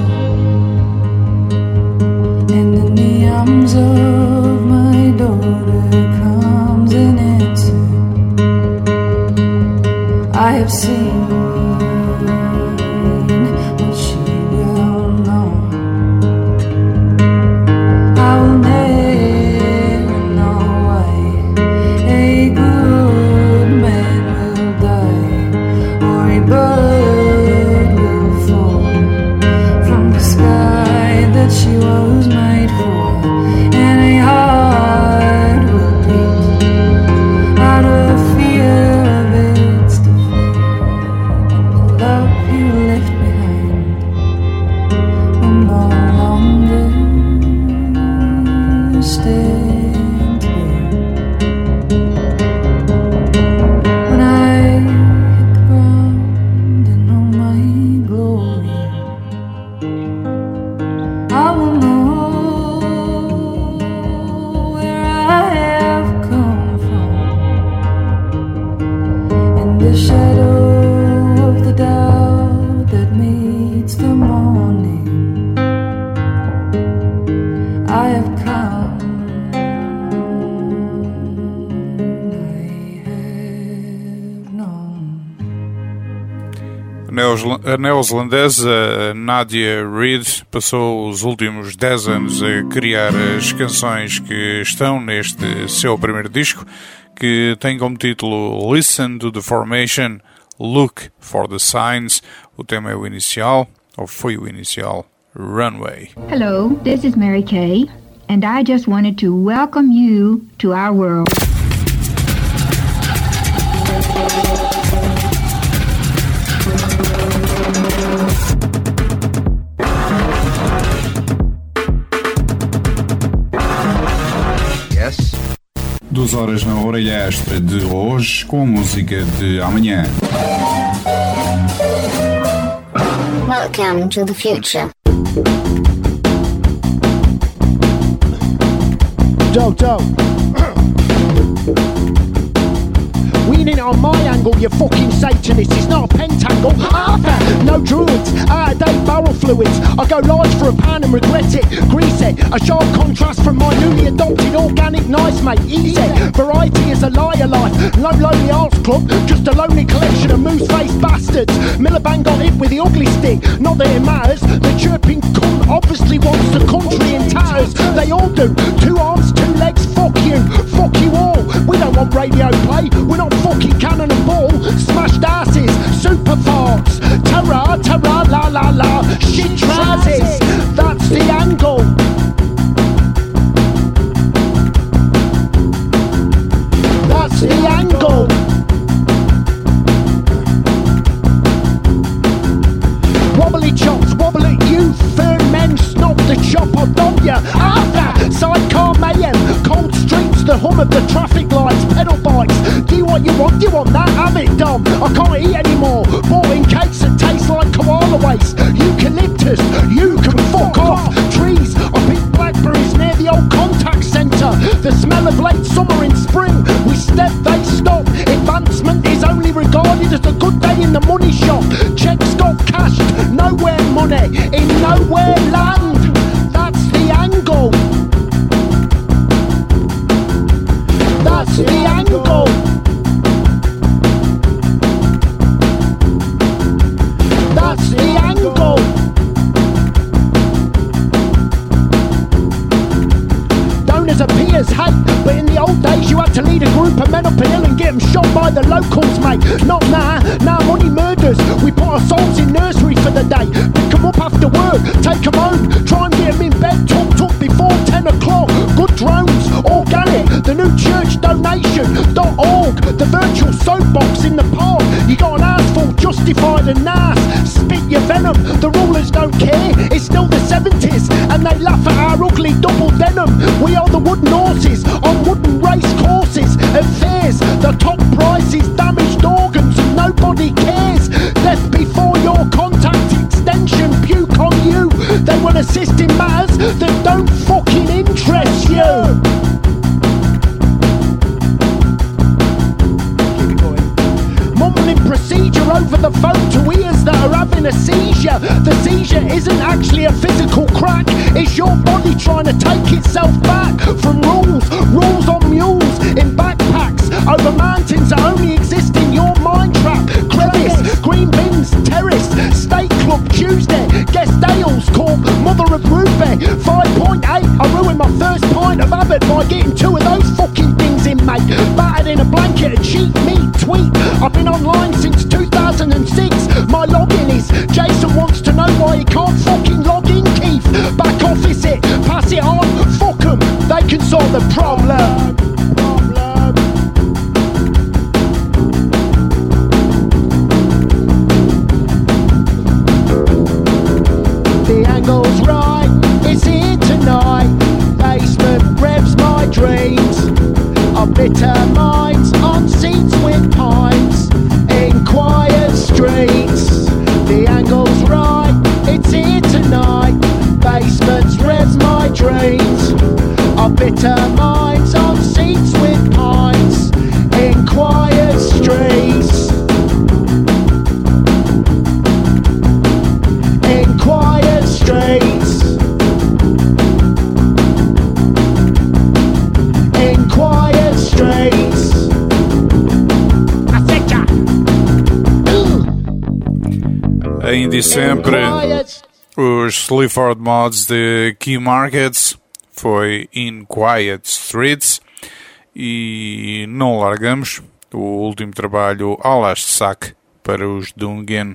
and in the arms of my daughter comes an answer. I have seen what she will know. I will never know why a good man will die, or a bird will fall from the sky that she was made for, and a heart will beat out of fear of its defeat, and the love you left behind will no longer stand to be. When I hit the ground in all my glory, I will know where I have come from. In the shadow of the doubt that meets the morning, I have come.
A neozelandesa Nadia Reid passou os últimos dez anos a criar as canções que estão neste seu primeiro disco, que tem como título Listen to the Formation, Look for the Signs. O tema é o inicial, ou foi o inicial, Runway.
Hello, this is Mary Kay, and I just wanted to welcome you to our world.
Yes.
Duas horas na orelha extra de hoje com a música de amanhã.
Welcome to the future.
Joe, Joe. Weaning it on my angle, you fucking Satanist. It's not a pentangle. Arthur, no druids. Out-of-date barrel fluids. I go large for a pan and regret it. Grease it. A sharp contrast from my newly adopted organic nice mate. Easy. Variety is a liar life. No lonely arts club. Just a lonely collection of moose-faced bastards. Miliband got hit with the ugly stick. Not that it matters. The chirping cunt obviously wants the country in tatters. They all do. Two arms, two legs. Fuck you. Fuck you all. We don't want radio play. We're not fucking cannon and ball, smashed asses, super farts, ta-ra, ta-ra, la la la, shit trousers, that's the angle. That's the angle. Wobbly chops, wobble at you, fern men, snot the chop, I'll dob ya. Arthur, sidecar mayhem, cold streets, the hum of the traffic lights, pedal bikes. Do you what you want? Do you want that? Have it, Dom. I can't eat anymore. Bought in cakes that taste like koala waste. Eucalyptus, you can fuck off. Trees, I picked blackberries near the old contact centre. The smell of late summer in spring. We step, they stop. Advancement is only regarded as a good day in the money shop. Checks got cashed, nowhere money, in nowhere land. That's the angle. That's the angle. That's the angle. Donors appears hate, but in the old days you had to lead a group of men up a hill and get them shot by the locals, mate. Not now, now money murders. We put our souls in nursery for the day. Pick them up after work, take them home, try and get them in bed tucked up before ten o'clock. Good drones, organic, the new church donation dot org, the virtual soapbox in the park. You got an arseful justified and nice. Spit your venom, the rulers don't care. It's still the seventies and they laugh at our ugly double denim. We are the wooden horses on wooden race courses at fairs. The top prices, damaged organs and nobody cares. Death before your contact extension, puke on you. They will assist in matters that don't fucking interest you. Mumbling procedure over the phone to ears that are having a seizure. The seizure isn't actually a physical crack. It's your body trying to take itself back from rules. Rules on mules in backpacks over mountains that only exist in your mind trap. Crevice, green bins, terrace, state club Tuesday, guest ales called Mother of Ruby. five point eight, I ruined my first pint of Abbott by getting two of those fucking things in, mate. Battered in a blanket of cheap meat tweet. I've been online since two thousand six. My login is Jason wants to know why he can't fucking log in, Keith. Back office it, pass it on, fuck 'em, they can solve the problem. The angle's right, it's here tonight. Basement revs my dreams of bitter minds on seats with pines in quiet streets. The angle's right, it's here tonight. Basements revs my dreams of bitter minds on seats with pines in quiet streets. In quiet streets. In quiet streets.
Ainda e sempre os Sleaford Mods de Key Markets foi In Quiet Streets e não largamos o último trabalho ao last sac para os Dungan.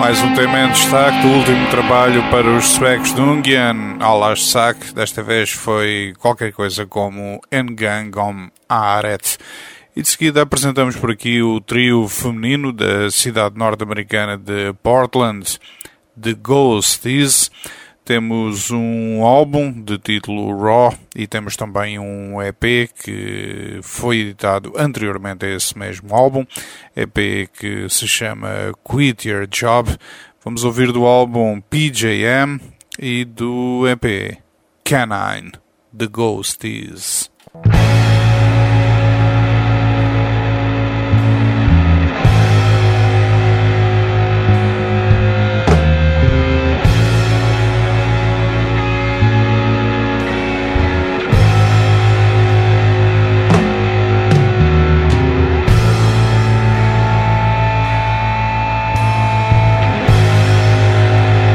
Mais um tema em destaque do último trabalho para os suecos de Ungern, Alas Sak. Desta vez foi qualquer coisa como En Gang om Aret. E de seguida apresentamos por aqui o trio feminino da cidade norte-americana de Portland, The Ghosties. Temos um álbum de título Raw e temos também um E P que foi editado anteriormente a esse mesmo álbum, E P que se chama Quit Your Job. Vamos ouvir do álbum P J M e do E P Canine, The Ghosties.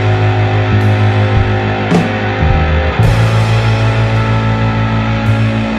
Thank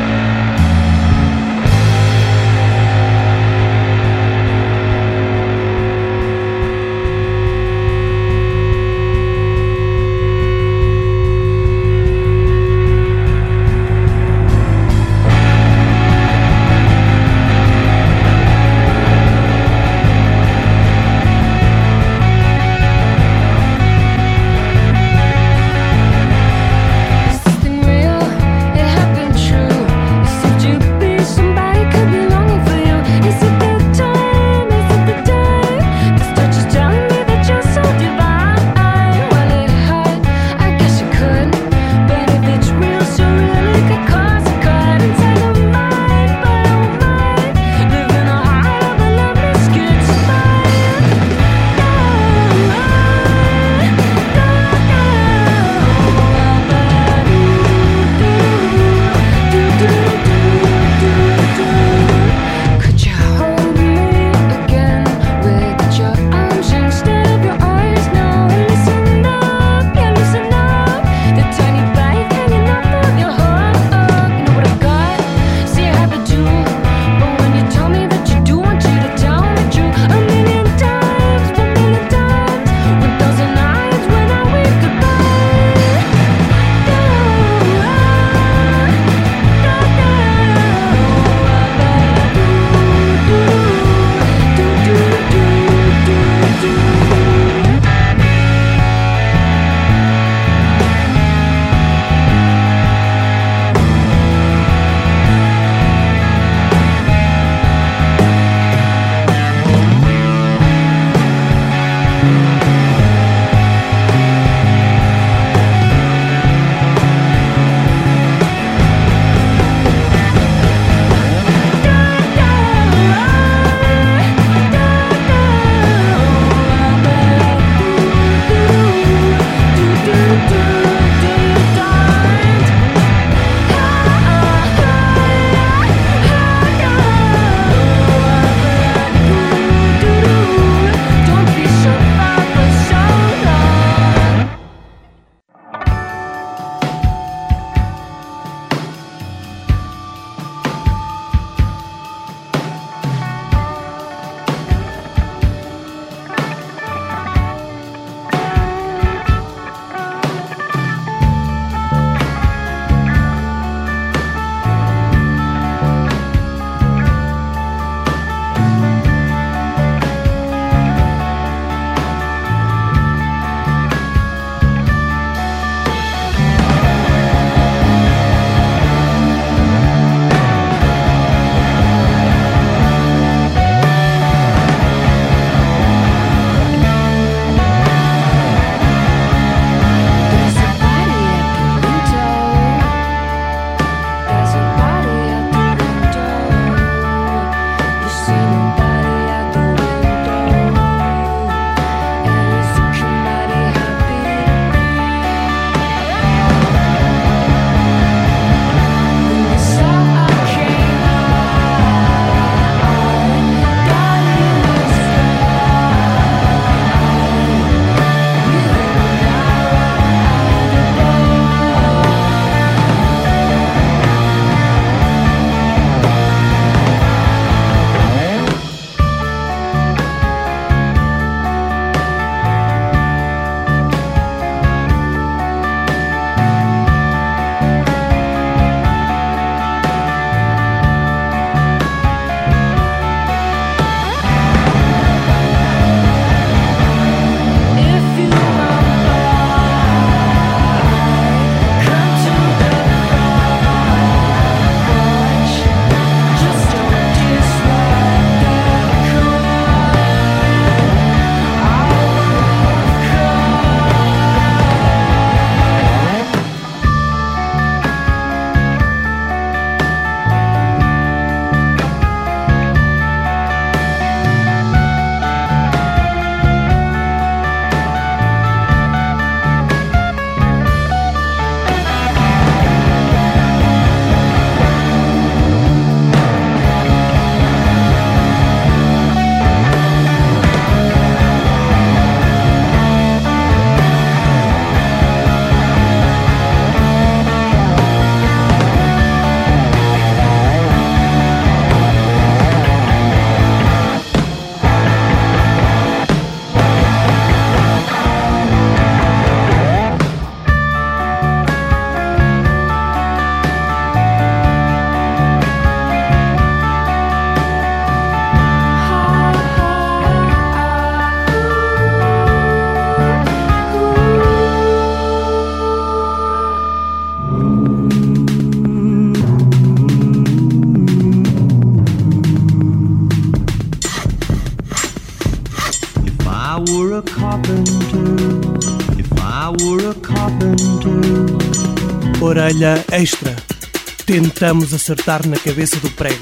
a carpenter. Orelha extra. Tentamos acertar na cabeça do prego.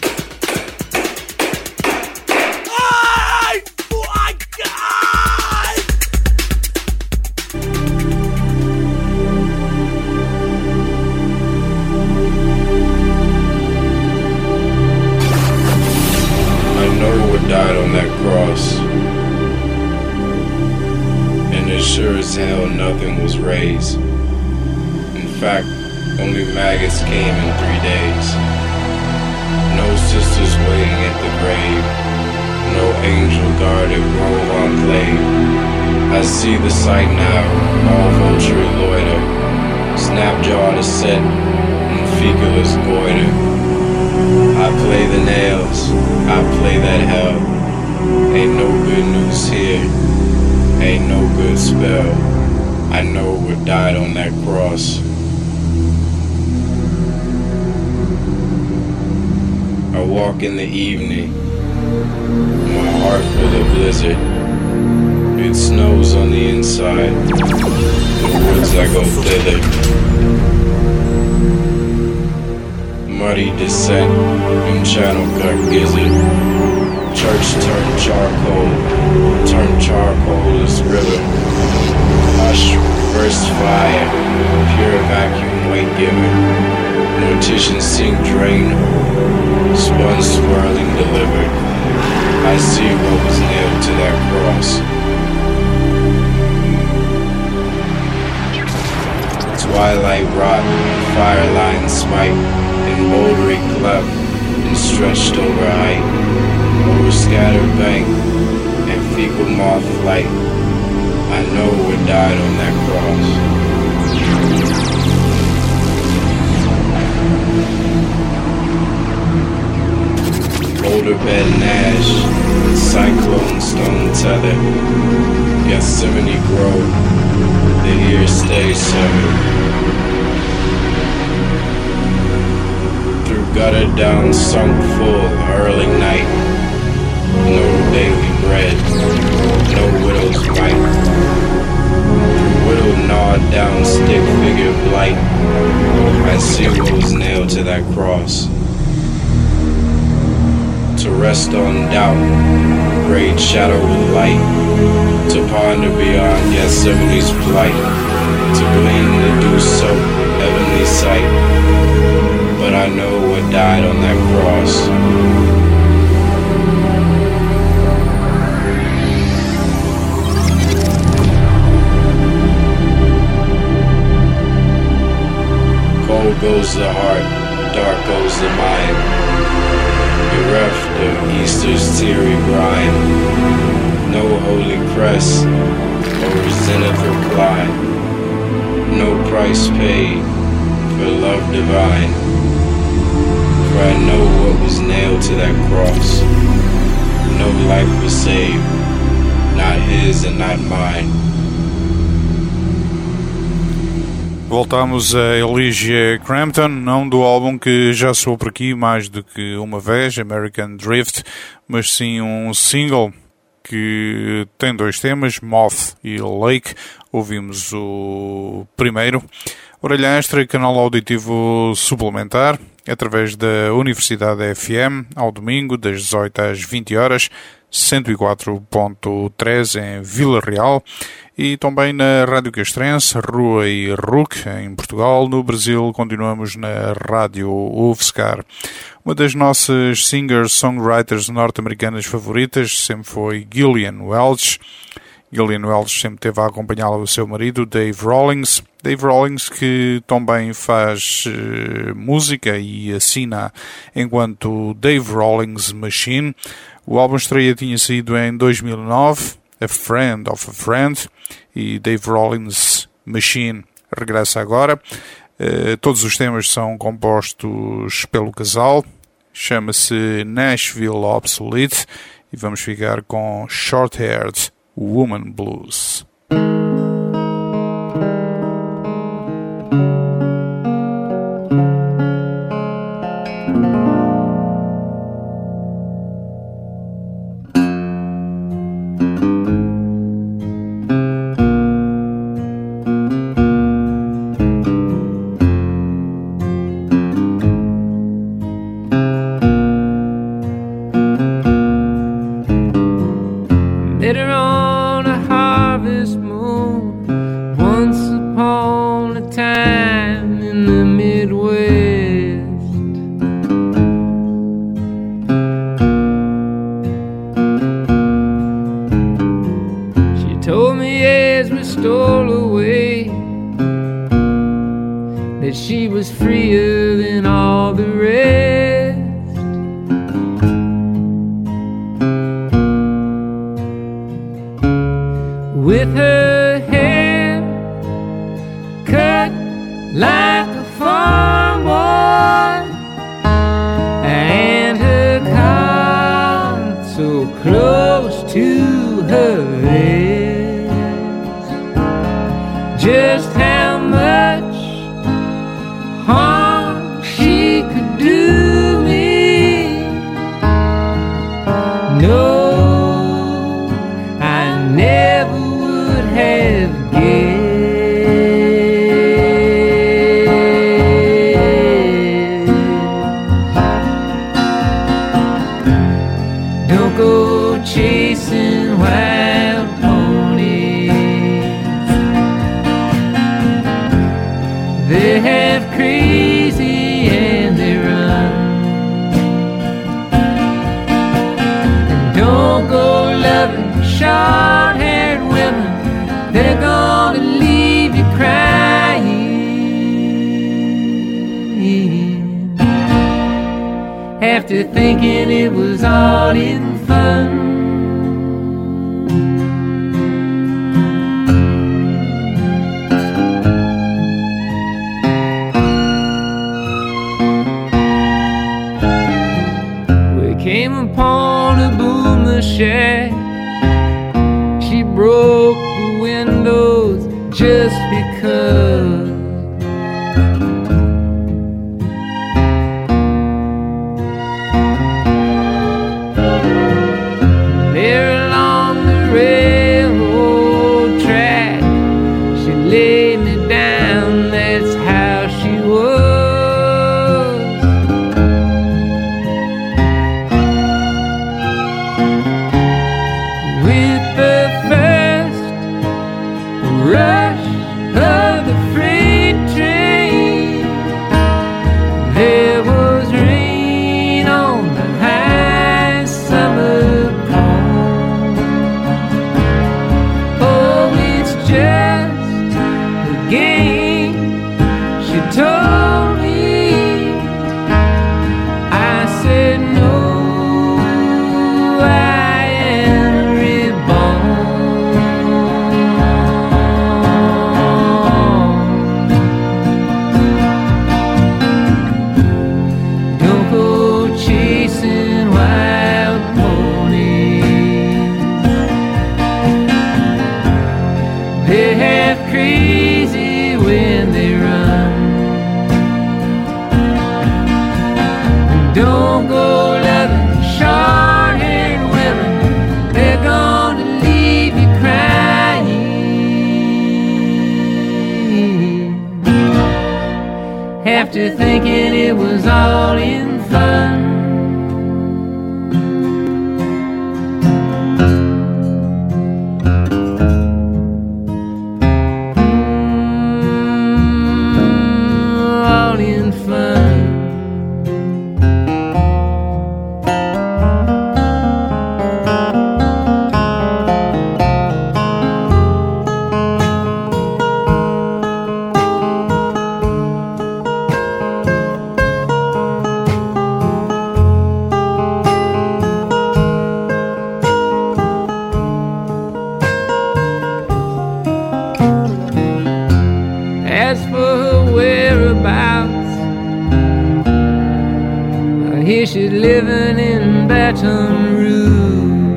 Died on that cross, and as sure as hell nothing was raised. In fact, only maggots came in three days. No sisters waiting at the grave, no angel guarded grove enclave. I see the sight now, all vulture loiter, snap-jawed is set, and fecalus goiter. I play the nails, I play that hell. Ain't no good news here, ain't no good spell. I know what died on that cross. I walk in the evening, my heart full of blizzard. It snows on the inside, the woods I go thither. Muddy descent in channel cut gizzard. Church turned charcoal, turned charcoal as river. Hush, burst fire, pure vacuum weight giver. Mortician sink drain hole, spun swirling delivered. I see what was nailed to that cross. Twilight rot, fire line smite, and bouldery cleft, and stretched over height, over scattered bank, and fecal moth flight. I know what died on that cross. Boulder bed Nash, cyclone stone tether, Gethsemane grove, the ear stays severed. Gutter down sunk full, early night. No daily bread, no widow's mite. Widow gnawed down stick figure blight. I see what was nailed to that cross. To rest on doubt, great shadow with light. To ponder beyond Gethsemane's plight. To glean the dew soaked heavenly sight. But I know what died on that cross. Cold goes the heart, dark goes the mind. Bereft of Easter's teary brine. No holy crest or zenith recline. No price paid for love divine. For I know what was nailed to that cross. No life was saved, not his and not mine.
Voltamos a Elijah Crampton, não do álbum que já soou por aqui mais do que uma vez, American Drift, mas sim um single que tem dois temas, Moth e Lake. Ouvimos o primeiro. Orelha Extra, canal auditivo suplementar, através da Universidade F M, ao domingo, das dezoito às vinte horas, cento e quatro ponto três em Vila Real, e também na Rádio Castrense, Rua e R U C, em Portugal. No Brasil, continuamos na Rádio U F S C A R. Uma das nossas singers-songwriters norte-americanas favoritas sempre foi Gillian Welch. Gillian Welch sempre teve a acompanhá-la o seu marido, Dave Rawlings. Dave Rawlings, que também faz uh, música e assina enquanto Dave Rawlings Machine. O álbum estreia tinha sido em dois mil e nove, A Friend of a Friend, e Dave Rawlings Machine regressa agora. Uh, todos os temas são compostos pelo casal. Chama-se Nashville Obsolete e vamos ficar com Short Haired Woman Blues.
as we stole away, that she was freer than all the rest. With her hair cut like a farm boy, and her collar so close to her vest, just how much harm she could do me, no, I never would have guessed. Don't go chasing wild ponies, they have crazy and they run. And don't go loving short-haired women, they're gonna leave you crying after thinking it was all in fun. Came upon a boomer shack, she broke the windows just because. There along the railroad track, she laid me down, that's how she was. Rush of the freight train, there was rain on the high summer corn. Oh, it's just a game, she told me. I said no, I am reborn. Chasing wild ponies, they have crazy when they run. Don't go loving short-haired women, they're gonna leave you crying after thinking it was all in fun. All in fun. As for her whereabouts, I hear she's living in Baton Rouge.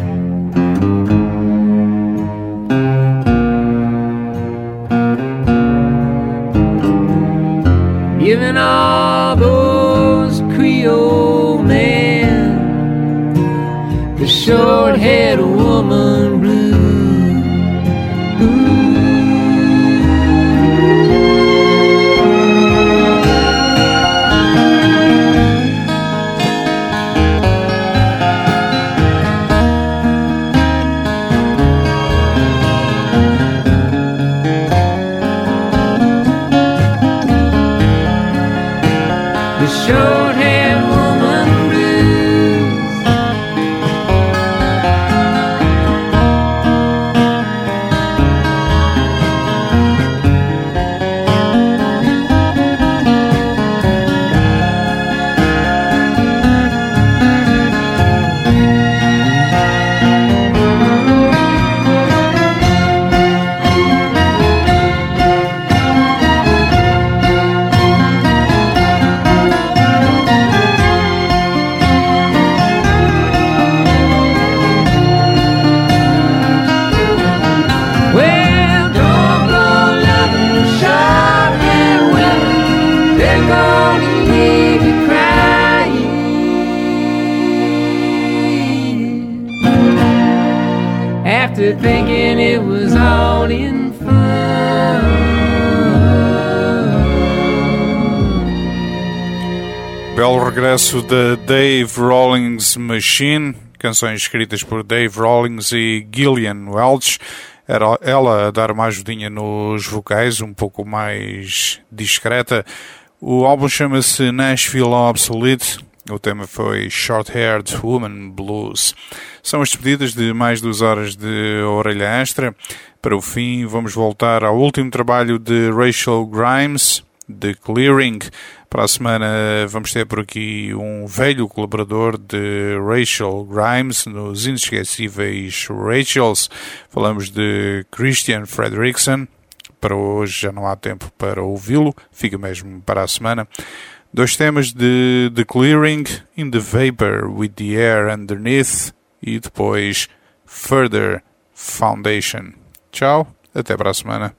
Giving all those Creole men the short-haired woman blues. Ooh. The short-haired woman blues.
belo regresso da Dave Rawlings Machine, canções escritas por Dave Rawlings e Gillian Welch. Era ela a dar uma ajudinha nos vocais, um pouco mais discreta. O álbum chama-se Nashville Obsolete. O tema foi Short-Haired Woman Blues. São as despedidas de mais duas horas de orelha extra. Para o fim, vamos voltar ao último trabalho de Rachel Grimes, The Clearing. Para a semana vamos ter por aqui um velho colaborador de Rachel Grimes nos inesquecíveis Rachels. Falamos de Christian Fredrickson. Para hoje já não há tempo para ouvi-lo, fica mesmo para a semana. Dois temas de The Clearing, In the Vapor with the Air Underneath e depois Further Foundation. Tchau, até para a semana.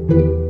Thank you.